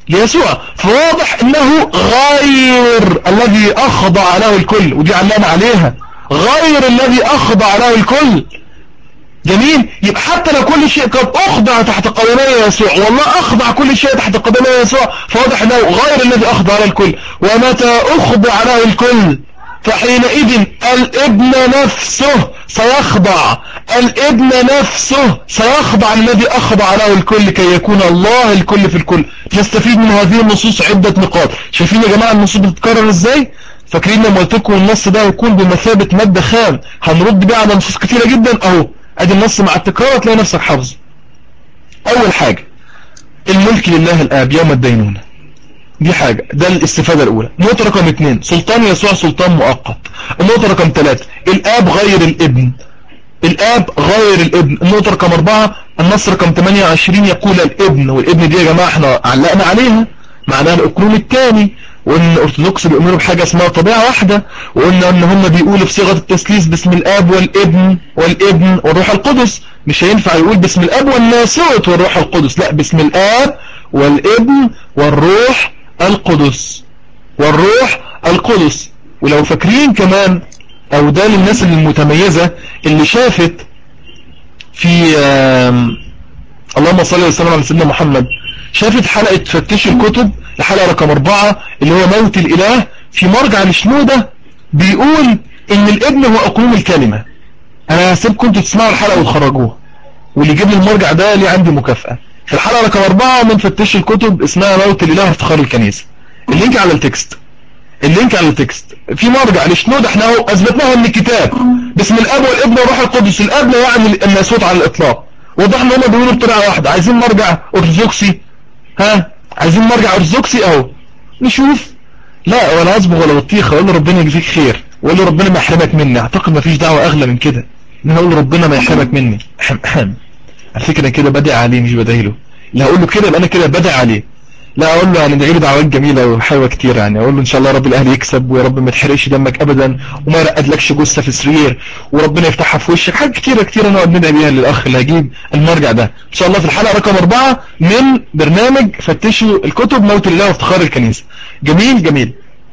ليسوع، فواضح انه غير الذي اخضع له الكل، ودي علامة عليها، غير الذي اخضع له الكل. جميل. يبقى حتى لو كل شيء قد اخضع تحت قدمي يسوع، والله اخضع كل شيء تحت قدمي يسوع، فواضح انه غير الذي اخضع له الكل. ومتى اخضع له الكل فحينئذ الابن نفسه سيخضع، الابن نفسه سيخضع الذي اخضع له الكل، كي يكون الله الكل في الكل. نستفيد من هذه النصوص عدة نقاط. شايفين يا جماعة النصوص بتتكرر ازاي؟ فاكرين لما قلت لكم النص ده يكون بمثابة مادة خام هنرد بيه على نصوص كتيرة جدا؟ اهو ادي النص مع التكرار تلاقي نفسك حافظه. اول حاجة الملك لله الاب يوم الدينونة، دي حاجة، ده الاستفادة الاولى. نقطة رقم 2 سلطان يسوع سلطان مؤقت. النقطة رقم 3 الاب غير الابن، الاب غير الابن. النقطة رقم 4 النص رقم 28 يقول الابن، والابن دي يا جماعة احنا علقنا عليها معناها الاقلوم الثاني، وان الارثوذكس بيؤمنوا بحاجة اسمها طبيعة واحدة، وقلنا ان هم بيقولوا بصيغة التثليث باسم الاب والابن والروح القدس. مش هينفع يقول باسم الاب والناسوت والروح القدس، لا، باسم الاب والابن والروح القدس، والروح القدس. ولو فاكرين كمان، او ده للناس المتميزة اللي شافت في اللهم صل وسلم على سيدنا محمد، شافت حلقة فتش الكتب الحلقة رقم 4 اللي هو موت الإله، في مرجع لشنودة بيقول ان الابن هو اقلوم الكلمة. انا هسيبكم انتوا تسمعوا الحلقة وتخرجوها، واللي يجيب لي المرجع ده ليه عندي مكافأة. في الحلقة رقم 4 من فتش الكتب اسمها موت الإله افتخار الكنيسة، اللينك على التكست، اللينك على التكست في مرجع لشنودة. احنا اهو اثبتناها ان الكتاب باسم الاب والابن والروح القدس، الاب لا يعني الناسوت على الاطلاق، وضحنا هما بيقولوا بطريقه واحده. عايزين مرجع ارثوذكسي؟ عايزين مرجع ارثوذكسي اهو نشوف. لا ولا اصبغ ولا بطيخه، اقول له ربنا يجزيك خير، واقول له ربنا ما يحرمك مني. اعتقد ما فيش دعوه اغلى من كده ان انا اقول له ربنا ما يحرمك مني. على فكره كده بدعي عليه مش بدعي له. لا اقول له كده يبقى انا كده بدعي عليه. لا اقول له يعني ندعي له دعوات جميله وحلوه كتير، يعني اقول له ان شاء الله رب الاهلي يكسب، ويا رب ما تحرقش دمك ابدا، وما يرقدلكش جثه في سرير، وربنا يفتحها في وشك. حاجات كتيره كتيره نقعد ندعي بيها للاخ اللي هيجيب المرجع ده ان شاء الله في الحلقه رقم 4 من برنامج فتشوا الكتب موت الله وافتخار الكنيسه. جميل جميل.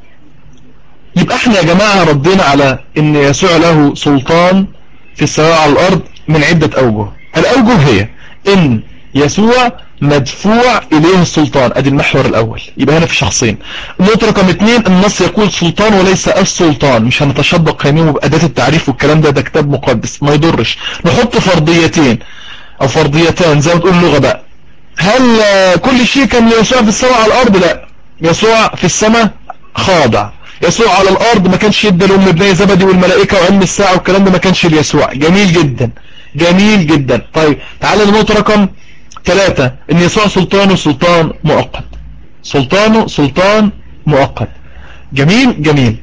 يبقى احنا يا جماعه ردينا على ان يسوع له سلطان في السماء على الارض من عده اوجه. الاوجه هي ان يسوع مدفوع إليه السلطان، ادي المحور الأول. يبقى هنا في شخصين. النقطة رقم 2 النص يقول سلطان وليس السلطان. مش هنتشبق يمينه بأداة التعريف والكلام ده، ده كتاب مقدس ما يضرش. نحط فرضيتين أو فرضيتان زي ما تقول اللغة بقى. هل كل شيء كان ليسوع في السماء على الأرض؟ لا، يسوع في السماء خاضع. يسوع على الأرض ما كانش يدى لأم ابني زبدي والملائكة وعلم الساعة والكلام ده، ما كانش ليسوع. جميل جدا جميل جدا. طيب تعالى لنقطة رقم 3 ان يسوع سلطانه سلطان مؤقت. سلطانه سلطان مؤقت. جميل جميل.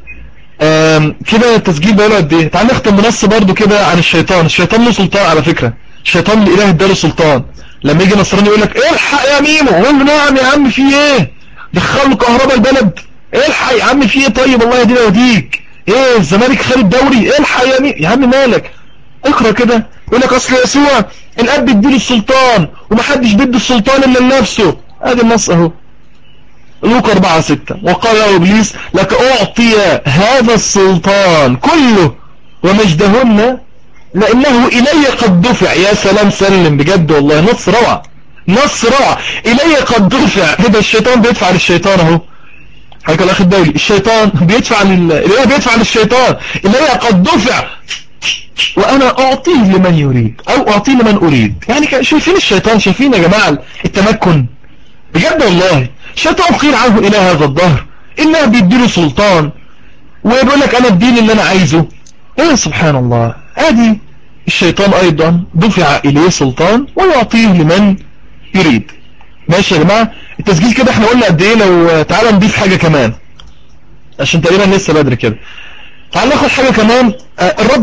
كده التسجيل بقى له قد ايه؟ تعال نختم بنص برضو كده عن الشيطان. الشيطان له سلطان على فكرة، الشيطان الاله اداله سلطان. لما يجي نصراني يقول لك الحق يا ميمو، قول له نعم يا عم في ايه؟ دخلوا كهرباء البلد. الحق يا عم في ايه؟ طيب الله يهدينا ويهديك. ايه الزمالك خد الدوري؟ الحق يا ميمو. يا عم مالك؟ اقرا كده. يقول لك اصل يسوع الاب بيديله السلطان ومحدش بيدي السلطان الا لنفسه. ادي النص اهو، لوقا 4:6 وقال له ابليس لك اعطي هذا السلطان كله ومجدهن لانه الي قد دفع. يا سلام، سلم بجد والله، نص روعه، نص روعه. الي قد دفع. كده الشيطان بيدفع للشيطان اهو. حضرتك الاخ الدولي، الشيطان بيدفع الاله بيدفع للشيطان. الي قد دفع وانا اعطيه لمن يريد او اعطيه لمن اريد. يعني شايفين الشيطان؟ شايفين يا جماعة التمكن؟ بجد والله الشيطان قيل عنه الى هذا الظهر انها بيديله سلطان ويقول لك انا ادين اللي انا عايزه. ايه سبحان الله. ادي الشيطان ايضا دفع اليه سلطان ويعطيه لمن يريد. ماشي يا جماعة التسجيل كده احنا قلنا قد ايه؟ لو تعالى نضيف حاجة كمان عشان تقريبا لسه بدري كده. تعال ناخد حاجة كمان الرد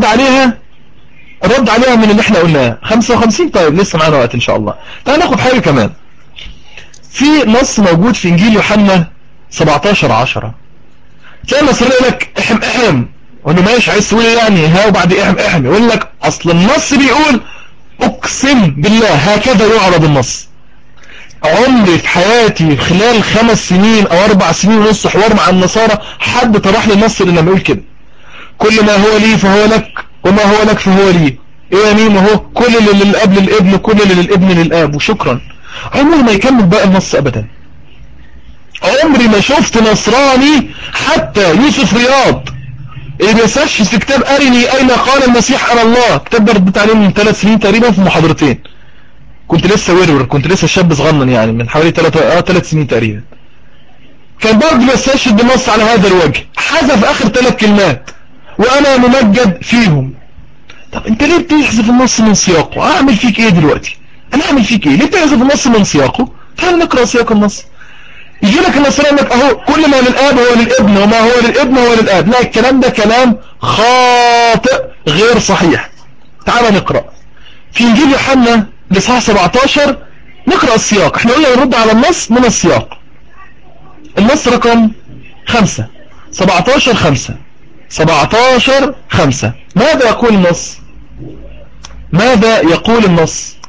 عليها من اللي احنا قلناه 55. طيب لسه معانا وقت ان شاء الله. تعال ناخد حاجة كمان. في نص موجود في انجيل يوحنا 17:10 تلاقي النصراني يقول لك احم احم، وانه ماشي عايز تقول يعني ها وبعد احم احم، يقول لك اصل النص بيقول اقسم بالله هكذا يعرض النص. عمري في حياتي خلال 5 سنين او 4 سنين ونص حوار مع النصارى حد طرح لي النص اللي لما يقول كده: كل ما هو لي فهو لك، وما هو لك فهو لي. ايه يا ميم؟ اهو كل اللي للاب للابن، كل اللي للابن للاب، وشكرا. عمره ما يكمل بقى النص ابدا. عمري ما شفت نصراني حتى يوسف رياض اللي بيستشهد في كتاب ارني اين قال المسيح انا الله، كتاب ده رديت عليه من 3 سنين تقريبا في محاضرتين، كنت لسه ورور، كنت لسه شاب صغنن يعني، من حوالي 3 سنين تقريبا. كان برضه بيستشهد بالنص على هذا الوجه، حذف اخر 3 كلمات: وانا ممجد فيهم. طب انت ليه بتحذف النص من سياقه؟ اعمل فيك ايه دلوقتي؟ انا اعمل فيك ايه؟ ليه بتحذف النص من سياقه؟ تعال نقرا سياق النص. يجي لك النصراني لك اهو كل ما للاب هو للابن، وما هو للابن هو للاب. لا، الكلام ده كلام خاطئ غير صحيح. تعال نقرا في انجيل يوحنا الاصحاح 17، نقرا السياق. احنا قلنا نرد على النص من السياق. النص رقم 5، 17/5، 17/5. ماذا يقول النص؟ ماذا يقول النص؟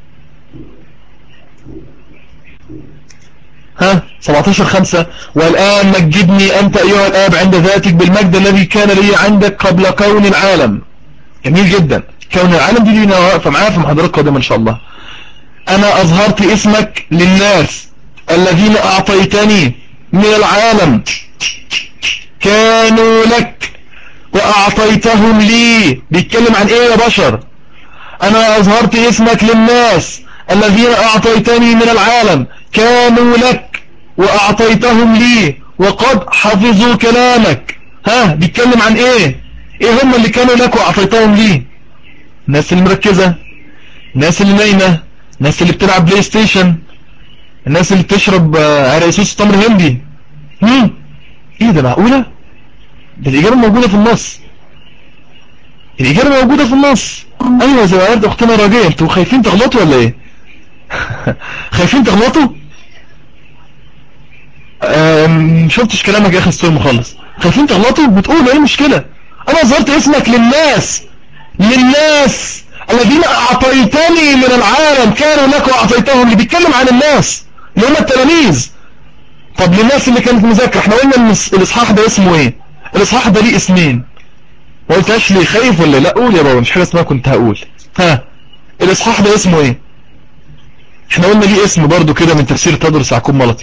ها 17/5: والآن مجدني أنت أيها الآب عند ذاتك بالمجد الذي كان لي عندك قبل كون العالم. جميل جدا. كون العالم دي لينا واقفة معاها في محاضرات قادمة إن شاء الله. أنا أظهرت اسمك للناس الذين أعطيتني من العالم، كانوا لك وأعطيتهم لي. بيتكلم عن إيه يا بشر؟ أنا أظهرت اسمك للناس الذين أعطيتني من العالم، كانوا لك وأعطيتهم لي وقد حفظوا كلامك. ها بيتكلم عن إيه؟ إيه هم اللي كانوا لك وأعطيتهم لي؟ الناس اللي مركزة، الناس اللي نايمة، الناس اللي بتلعب بلاي ستيشن، الناس اللي بتشرب عرقسوس تمر هندي. إيه ده؟ معقولة؟ ده الإجابة موجودة في النص. الإجابة موجودة في النص. أيوة زي ما قالت أختنا راجية، أنتوا خايفين تغلطوا ولا إيه؟ خايفين تغلطوا؟ شفتش كلامك يا أخي السوري مخلص. خايفين تغلطوا؟ بتقولوا إيه المشكلة؟ أنا ظهرت اسمك للناس، للناس الذين أعطيتني من العالم، كانوا لك وأعطيتهم. اللي بيتكلم عن الناس اللي هم التلاميذ. طب للناس اللي كانت مذاكرة، احنا قلنا ان الإصحاح ده اسمه إيه؟ الإصحاح ده ليه اسمين. ما قلتهاش ليه؟ خايف ولا لا؟ قول يا بابا، مش حاجة اسمها كنت هقول. ها الإصحاح ده اسمه إيه؟ احنا قلنا ليه اسم برضو كده من تفسير تدرس يعقوب ملطي.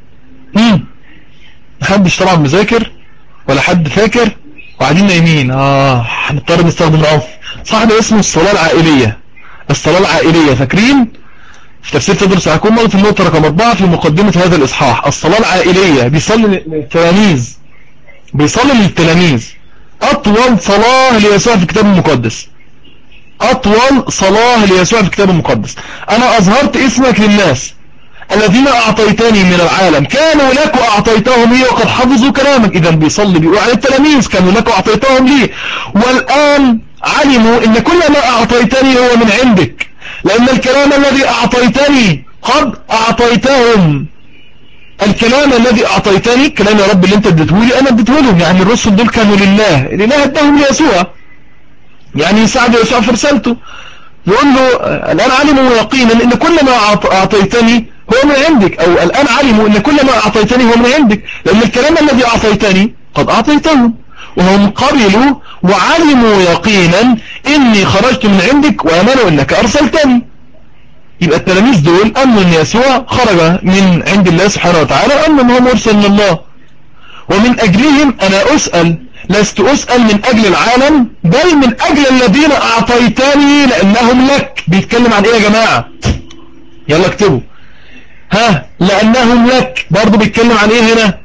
محدش طبعا مذاكر ولا حد فاكر وقاعدين نايمين. هنضطر نستخدم العنف. صح، ده اسمه الصلاة العائلية. الصلاة العائلية، فاكرين؟ في تفسير تدرس يعقوب ملطي النقطة رقم 4 في مقدمة هذا الإصحاح. الصلاة العائلية بيصلي للتلاميذ، بيصلي للتلاميذ أطول صلاة ليسوع في الكتاب المقدس. أطول صلاة ليسوع في الكتاب المقدس: أنا أظهرت اسمك للناس الذين أعطيتني من العالم، كانوا لك وأعطيتهم لي وقد حفظوا كلامك. إذا بيصلي بيقول عن التلاميذ كانوا لك وأعطيتهم لي، والآن علموا إن كل ما أعطيتني هو من عندك، لأن الكلام الذي أعطيتني قد أعطيتهم. الكلام الذي أعطيتني، كلام يا رب اللي أنت اديتهولي أنا اديتهولهم. يعني الرسل دول كانوا لله، الإله اداهم ليسوع، يعني يساعد يسوع في رسالته. يقول له الآن علموا يقينا إن كل ما أعطيتني هو من عندك، أو الآن علموا إن كل ما أعطيتني هو من عندك، لأن الكلام الذي أعطيتني قد أعطيتهم، وهم قبلوا وعلموا يقينا إني خرجت من عندك وآمنوا إنك أرسلتني. يبقى التلاميذ دول أمنوا إن يسوع خرج من عند الله سبحانه وتعالى، أمنوا إن هو مرسل من الله، ومن أجلهم أنا أسأل. لست أسأل من أجل العالم، بل من أجل الذين أعطيتني لأنهم لك. بيتكلم عن إيه يا جماعة؟ يلا اكتبوا. لأنهم لك برضو بيتكلم عن إيه هنا؟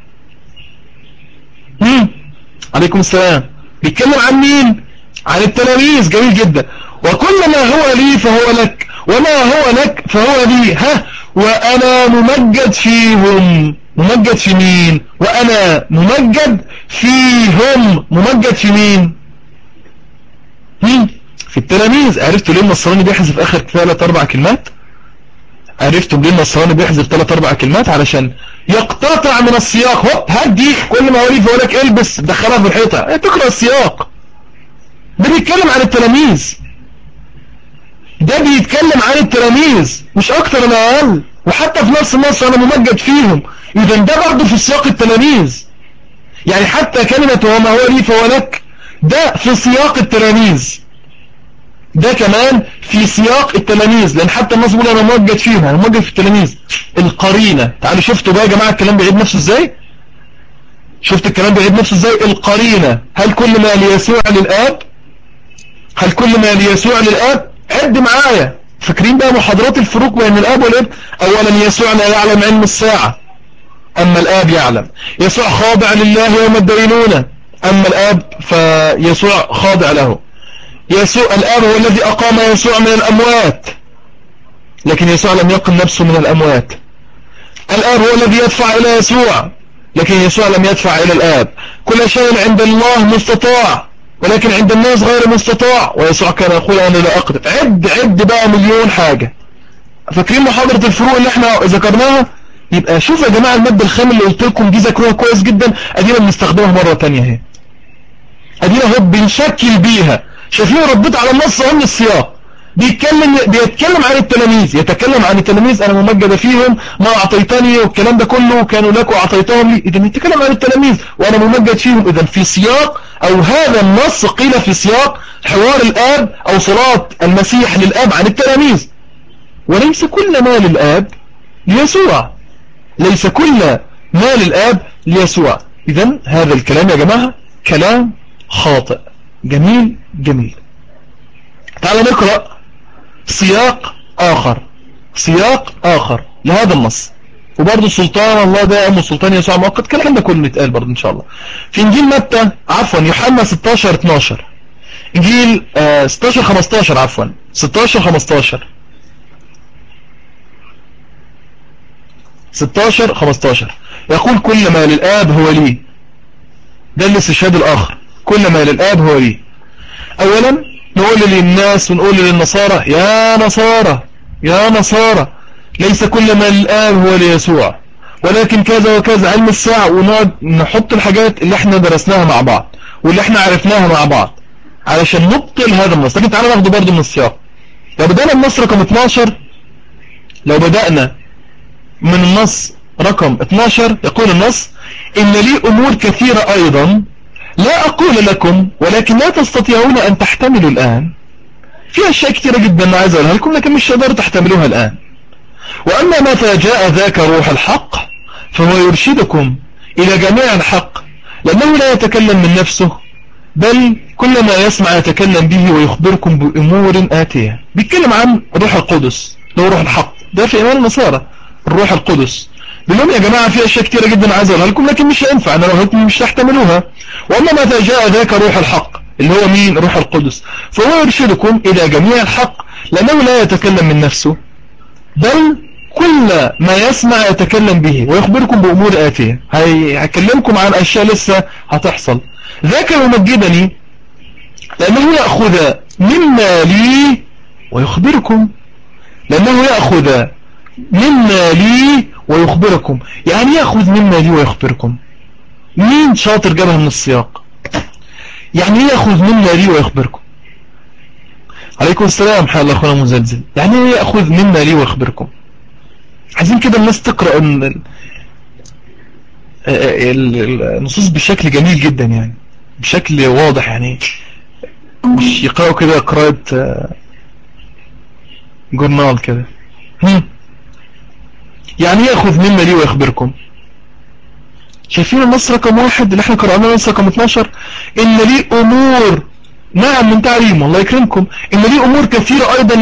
عليكم السلام. بيتكلم عن مين؟ عن التلاميذ. جميل جدا. وكل ما هو لي فهو لك، وما هو لك فهو لي. وأنا ممجد فيهم. ممجد في مين؟ وأنا ممجد فيهم. ممجد في مين؟ في التلاميذ. عرفتوا ليه النصراني بيحذف آخر 3-4 كلمات؟ عرفتم ليه النصراني بيحذف 3-4 كلمات؟ علشان يقتطع من السياق. هوب هدي كل ما ولي فهو لك البس دخلها في الحيطة. تقرأ السياق. ده بيتكلم عن التلاميذ، ده بيتكلم عن التلاميذ مش أكتر ولا أقل. وحتى في نفس النص أنا ممجد فيهم. إذا ده برضه في سياق التلاميذ، يعني حتى كلمة وما هو لي فهو لك ده في سياق التلاميذ، ده كمان في سياق التلاميذ، لأن حتى الناس بيقول أنا ممجد فيهم، أنا ممجد في التلاميذ. القرينة، تعالوا شفتوا بقى يا جماعة الكلام بيعيد نفسه إزاي؟ شفت الكلام بيعيد نفسه إزاي؟ القرينة، هل كل ما ليسوع للآب؟ هل كل ما ليسوع للآب؟ عد معايا، فاكرين بقى محاضرات الفروق بين الآب والابن؟ أولا يسوع لا يعلم علم الساعة، أما الآب يعلم. يسوع خاضع لله يوم الدينونة، أما الآب فيسوع خاضع له. يسوع الآب هو الذي أقام يسوع من الأموات، لكن يسوع لم يقم نفسه من الأموات. الآب هو الذي يدفع إلى يسوع، لكن يسوع لم يدفع إلى الآب. كل شيء عند الله مستطاع، ولكن عند الناس غير مستطاع. ويسوع كان يقول أنا لا أقدر. عد بقى مليون حاجة. فاكرين محاضرة الفروق اللي احنا ذكرناها؟ يبقى شوف يا جماعة المادة الخام اللي قلت لكم دي ذاكروها كويس جدا، ادينا بنستخدمها مرة تانية اهي، ادينا اهو بنشكل بيها. شايفين رديت على النص اهو من السياق، بيتكلم عن التلاميذ، يتكلم عن التلاميذ انا ممجد فيهم ما اعطيتني والكلام ده كله كانوا لك واعطيتهم لي. اذا يتكلم عن التلاميذ وانا ممجد فيهم، اذا في سياق، او هذا النص قيل في سياق حوار الاب او صلاة المسيح للاب عن التلاميذ. وليس كل ما للاب ليسوع، ليس كل ما للآب ليسوع. إذن هذا الكلام يا جماعة كلام خاطئ. جميل جميل. تعالوا نقرأ سياق آخر، سياق آخر لهذا النص. وبرضه سلطان الله دائم وسلطان يسوع مؤقت، كلام ده كله نتقال برضه إن شاء الله في إنجيل متى، عفوا يوحنا 16-12، إنجيل 16-15، عفوا 16-15، 16-15 يقول كل ما للآب هو لي. ده الاستشهاد الآخر، كل ما للآب هو لي. أولا نقول للناس ونقول للنصارى يا نصارى يا نصارى، ليس كل ما للآب هو ليسوع، ولكن كذا وكذا علم الساعة، ونقعد نحط الحاجات اللي احنا درسناها مع بعض واللي احنا عرفناها مع بعض علشان نبطل هذا النص. لكن تعالى ناخده برضه من السياق. لو بدأنا النص رقم 12، لو بدأنا من النص رقم 12 يقول النص إن لي أمور كثيرة أيضا لا أقول لكم ولكن لا تستطيعون أن تحتملوا الآن. في أشياء كثيرة جدا عايز أقولها لكم لكن مش تقدروا تحتملوها الآن. وأما متى جاء ذاك روح الحق فهو يرشدكم إلى جميع الحق، لأنه لا يتكلم من نفسه بل كل ما يسمع يتكلم به ويخبركم بأمور آتية. بيتكلم عن روح القدس، ده روح الحق، ده في إيمان النصارى الروح القدس. بيقولون يا جماعة في أشياء كتيرة جدا عايز أقولها لكم لكن مش هينفع، أنا لو مش تحتملوها. وأما متى جاء ذاك روح الحق اللي هو مين؟ روح القدس، فهو يرشدكم إلى جميع الحق، لأنه لا يتكلم من نفسه بل كل ما يسمع يتكلم به ويخبركم بأمور آتية. هيكلمكم عن أشياء لسه هتحصل. ذاك يمجدني لأنه يأخذ مما لي ويخبركم، لأنه يأخذ مما لي ويخبركم. يعني يأخذ مما لي ويخبركم، مين شاطر جابها من السياق؟ يعني يأخذ مما لي ويخبركم. عليكم السلام، حال الله أخونا مزلزل. يعني يأخذ مما لي ويخبركم. عايزين كده الناس تقرأ النصوص بشكل جميل جدا، يعني بشكل واضح، يعني مش يقرأوا كده قراءة جورنال كده. يعني يأخذ مما لي ويخبركم. شايفين النص رقم 1 اللي احنا قرأناه، النص رقم 12 إن لي أمور، نعم من تعليم الله يكرمكم، إن لي أمور كثيرة أيضا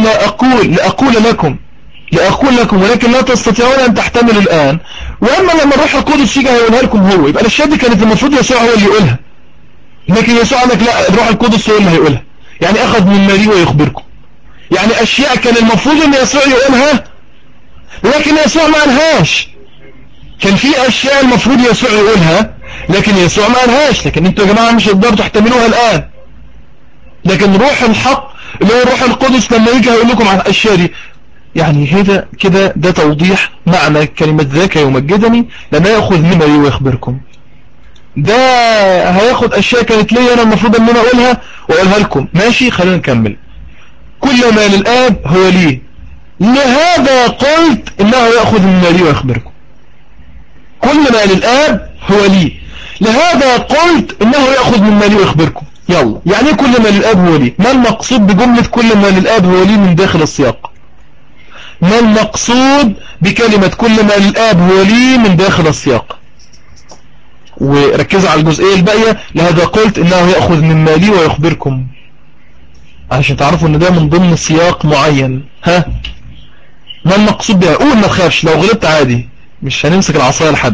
لأقول لكم ولكن لا تستطيعون أن تحتملوا الآن. وأما لما الروح القدس يجي هيقولها لكم هو. يبقى الأشياء دي كانت المفروض يسوع هو اللي يقولها، لكن يسوع قال لك لا، الروح القدس هو اللي هيقولها. يعني أخذ من مالي ويخبركم، يعني أشياء كان المفروض أن يسوع يقولها لكن يسوع ما قالهاش. كان في أشياء المفروض يسوع يقولها لكن يسوع ما قالهاش، لكن انتوا يا جماعة مش هتقدروا تحتملوها الآن. لكن روح الحق اللي هو الروح القدس لما يجي هيقول لكم عن الأشياء دي. يعني هذا كده ده توضيح معنى كلمة ذاك يمجدني لما يأخذ مما لي ويخبركم. ده هياخد أشياء كانت لي أنا المفروض أن أنا أقولها وأقولها لكم. ماشي، خلينا نكمل. كل ما للآب هو لي، لهذا قلت إنه يأخذ من مالي ويخبركم. كل ما للآب هو لي، لهذا قلت إنه يأخذ من مالي ويخبركم. يلا، يعني كل ما للآب هو لي؟ ما المقصود بجملة كل ما للآب هو لي من داخل السياق؟ ما المقصود بكلمة كل ما للآب هو لي من داخل السياق؟ وركزوا على الجزئية الباقية، لهذا قلت إنه يأخذ من مالي ويخبركم، عشان تعرفوا إن ده من ضمن سياق معين. ها، ما المقصود بها؟ قول، ما تخافش، لو غلطت عادي، مش هنمسك العصاية لحد.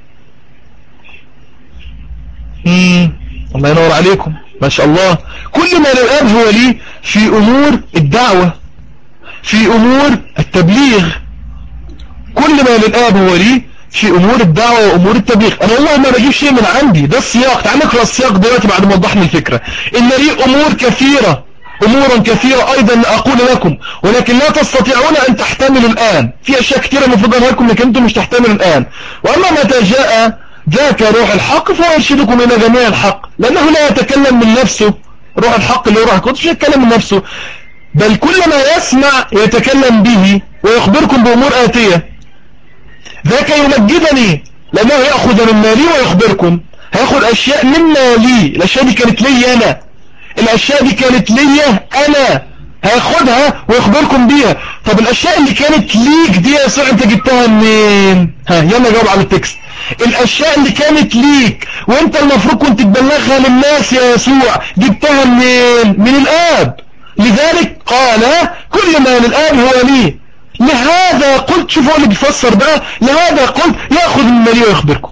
الله ينور عليكم، ما شاء الله. كل ما للآب هو لي في أمور الدعوة، في أمور التبليغ. كل ما للآب هو لي في أمور الدعوة وأمور التبليغ. أنا والله ما بجيب شيء من عندي، ده السياق. تعال نقرأ السياق دلوقتي بعد ما وضحنا الفكرة. إن لي أمور كثيرة، أمورا كثيرة أيضا أقول لكم، ولكن لا تستطيعون أن تحتملوا الآن. في أشياء كثيرة المفروض أقولها لكم لكن أنتم مش تحتملوا الآن. وأما متى جاء ذاك روح الحق فهو يرشدكم إلى جميع الحق، لأنه لا يتكلم من نفسه. روح الحق اللي هو روح القدس مش يتكلم من نفسه، بل كل ما يسمع يتكلم به ويخبركم بأمور آتية. ذاك يمجدني لأنه يأخذ من مالي ويخبركم. هياخد أشياء من مالي، الأشياء دي كانت لي أنا، الأشياء دي كانت لي أنا، هياخدها ويخبركم بيها. طب الأشياء اللي كانت ليك دي يا يسوع أنت جبتها منين؟ ها، يلا جاوب على التكست. الأشياء اللي كانت ليك وأنت المفروض كنت تبلغها للناس يا يسوع، جبتها منين؟ من الآب. لذلك قال كل ما للآب هو لي، لهذا قلت. شوفوا اللي بيفسر بقى، لهذا قلت يأخذ من مالي ويخبركم.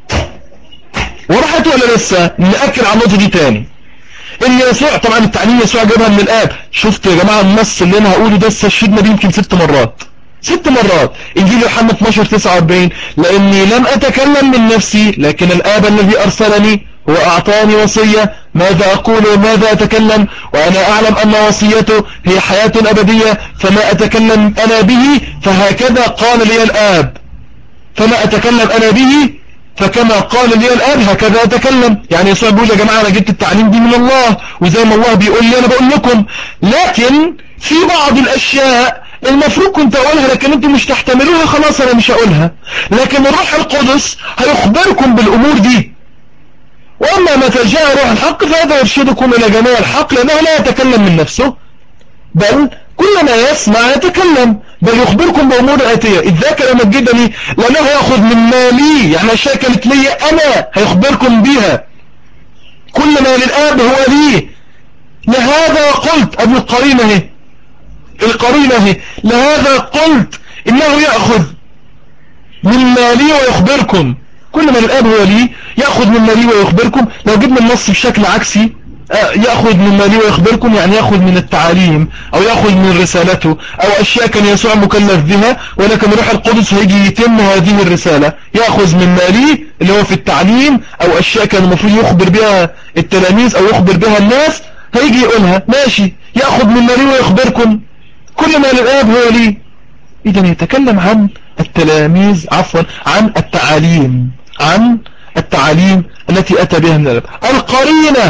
وراحت ولا لسه؟ نأكد على النقطة دي تاني. ان يسوع طبعا التعليم يسوع جابها من الآب. شفت يا جماعة النص اللي انا هقوله ده استشهدنا بيه يمكن 6 مرات، 6 مرات. انجيل يوحنا 12:49، لاني لم اتكلم من نفسي لكن الآب الذي ارسلني هو اعطاني وصية ماذا اقول وماذا اتكلم، وانا اعلم ان وصيته هي حياة ابدية، فما اتكلم انا به فهكذا قال لي الآب، فما اتكلم انا به فكما قال لي الآب هكذا أتكلم. يعني يسوع بيقول يا جماعة أنا جبت التعليم دي من الله، وزي ما الله بيقول لي أنا بقول لكم. لكن في بعض الأشياء المفروض كنت أقولها لكن أنتم مش تحتملوها، خلاص أنا مش هقولها، لكن الروح القدس هيخبركم بالأمور دي. وأما متى جاء روح الحق فهذا يرشدكم إلى جميع الحق، لأنه لا يتكلم من نفسه بل كل ما يسمع يتكلم، بل يخبركم بأمور آتية. إذ ذاك يمجدني لأنه يأخذ من مالي، يعني أشياء كانت لي أنا هيخبركم بها. كل ما للآب هو لي، لهذا قلت. أبو القرينة هي، القرينة هي، لهذا قلت إنه يأخذ من مالي ويخبركم. كل ما للآب هو لي يأخذ من مالي ويخبركم. لو جبنا النص بشكل عكسي، يأخذ من مالي ويخبركم يعني يأخذ من التعاليم أو يأخذ من رسالته أو أشياء كان يسوع مكلف بها، ولكن روح القدس هيجي يتم هذه الرسالة. يأخذ من مالي اللي هو في التعليم أو أشياء كان المفروض يخبر بها التلاميذ أو يخبر بها الناس، هيجي يقولها ماشي. يأخذ من مالي ويخبركم. كل ما للآب هو لي. إذن يتكلم عن التلاميذ، عفوا عن التعاليم، عن التعاليم التي أتى بها من الآب. القرينة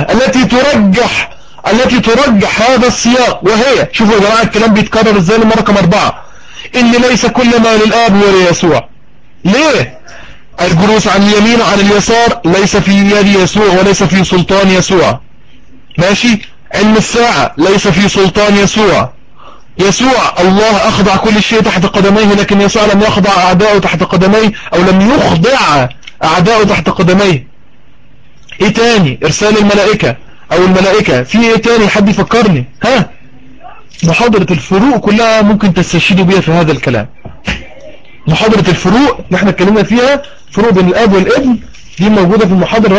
التي ترجح هذا السياق، وهي شوفوا يا جماعة الكلام بيتكرر ازاي للمرة رقم 4، إن ليس كل ما للآب هو ليسوع. ليه؟ الجلوس عن اليمين وعن اليسار ليس في يد يسوع وليس في سلطان يسوع. ماشي؟ علم الساعة ليس في سلطان يسوع. يسوع الله أخضع كل شيء تحت قدميه، لكن يسوع لم يخضع أعداؤه تحت قدميه، أو لم يخضع أعداؤه تحت قدميه. إيه تاني؟ إرسال الملائكة أو الملائكة. في إيه تاني؟ حد يفكرني؟ ها؟ محاضرة الفروق كلها ممكن تستشهدوا بيها في هذا الكلام. محاضرة الفروق اللي احنا اتكلمنا فيها، فروق بين الآب والابن، دي موجودة في المحاضرة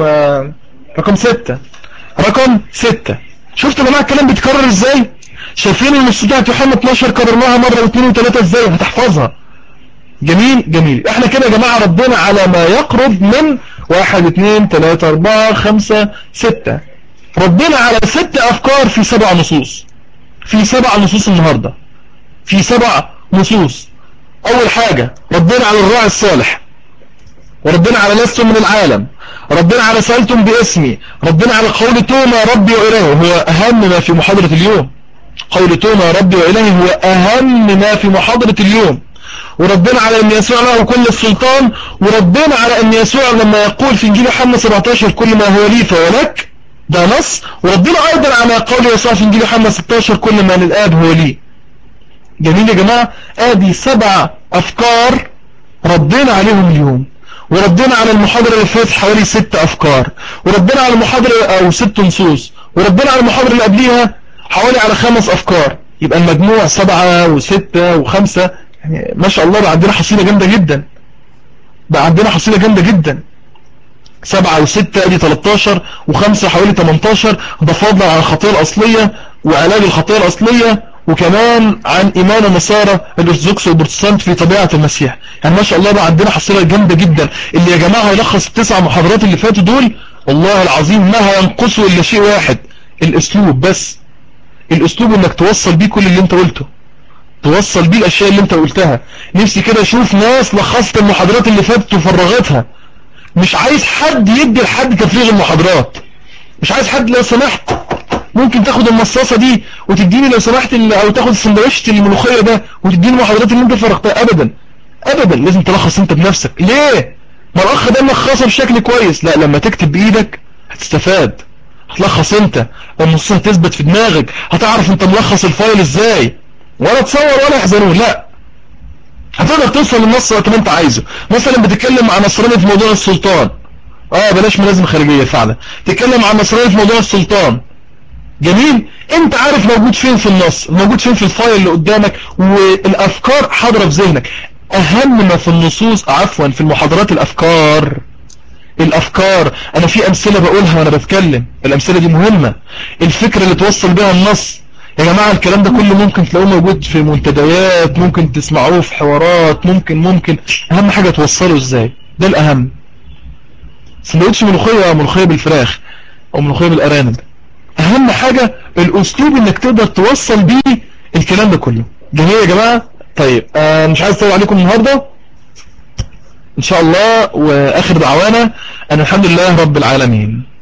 رقم 6. رقم 6. شفتوا يا جماعة الكلام بيتكرر ازاي؟ شايفين النص بتاعت يوحنا 12 كررناها مرة واثنين وثلاثة ازاي؟ هتحفظها. جميل جميل. احنا كده يا جماعة ربنا على ما يقرب من 1 2 3 4 5 6. ربنا على 6 افكار في 7 نصوص. في 7 نصوص النهاردة، في 7 نصوص. اول حاجة ربنا على الراعي الصالح، وربنا على لستم من العالم، ربنا على سألتم باسمي، ربنا على قول توما ربي وإلهه. هو أهم ما في محاضرة اليوم. قول توما ربي وإلهي هو أهم ما في محاضرة اليوم. وردنا على أن يسوع له كل السلطان، وردنا على أن يسوع لما يقول في إنجيل يوحنا 17 كل ما هو لي فهو لك، ده نص. وردنا أيضا على قول يسوع في إنجيل يوحنا 16 كل ما للآب هو لي. جميل يا جماعة، ادي 7 أفكار ردينا عليهم اليوم. وردينا على المحاضرة اللي فاتت حوالي 6 أفكار، وردينا على المحاضرة أو 6 نصوص، وردينا على المحاضرة اللي قبليها حوالي على 5 أفكار. يبقى المجموع 7 و6 و5، يعني ما شاء الله بقى عندنا حصيلة جامدة جدا، بقى عندنا حصيلة جامدة جدا. 7 و6 ادي 13 و5 حوالي 18، ده فضلا عن الخطية الأصلية وعلاج الخطية الأصلية، وكمان عن إيمان النصارى الأرثوذكس والبروتستانت في طبيعة المسيح. يعني ما شاء الله بقى عندنا حصيلة جامدة جدا. اللي يا جماعة هيلخص ال9 محاضرات اللي فاتوا دول والله العظيم ما هينقصوا إلا شيء واحد، الأسلوب. بس الأسلوب إنك توصل بيه كل اللي أنت قلته، توصل بيه الأشياء اللي أنت قلتها. نفسي كده أشوف ناس لخصت المحاضرات اللي فاتت وفرغتها. مش عايز حد يدي لحد تفريغ المحاضرات، مش عايز حد لو سمحت ممكن تاخد المصاصة دي وتديني لو سمحت او تاخد السندوتش الملوخية ده وتديني المحاضرات اللي انت فرغتها. ابدا ابدا، لازم تلخص انت بنفسك. ليه؟ ما الاخ ده ملخصه بشكل كويس. لا، لما تكتب بايدك هتستفاد، هتلخص انت، النص هتثبت في دماغك، هتعرف انت ملخص الفايل ازاي، ولا تصور ولا يحزنون. لا، هتقدر توصل للنص وقت ما انت عايزه. مثلا بتتكلم عن نصراني في موضوع السلطان، بلاش ملازمة خارجية فعلا، تتكلم عن نصراني في موضوع السلطان، جميل. انت عارف موجود فين في النص، موجود فين في الفايل اللي قدامك، والافكار حاضرة في ذهنك. اهم ما في النصوص عفوا في المحاضرات الافكار. الافكار انا في امثلة بقولها وانا بتكلم، الامثلة دي مهمة. الفكرة اللي توصل بها النص يا جماعة، الكلام ده كله ممكن تلاقوه موجود في منتديات، ممكن تسمعوه في حوارات، ممكن اهم حاجة توصله ازاي، ده الاهم. سندوتش ملوخية، ملوخية بالفراخ او ملوخية بالارانب، اهم حاجة الاسلوب انك تقدر توصل بيه الكلام ده كله. جميل يا جماعة. طيب مش عايز اطول عليكم النهاردة ان شاء الله، واخر دعوانا ان الحمد لله رب العالمين.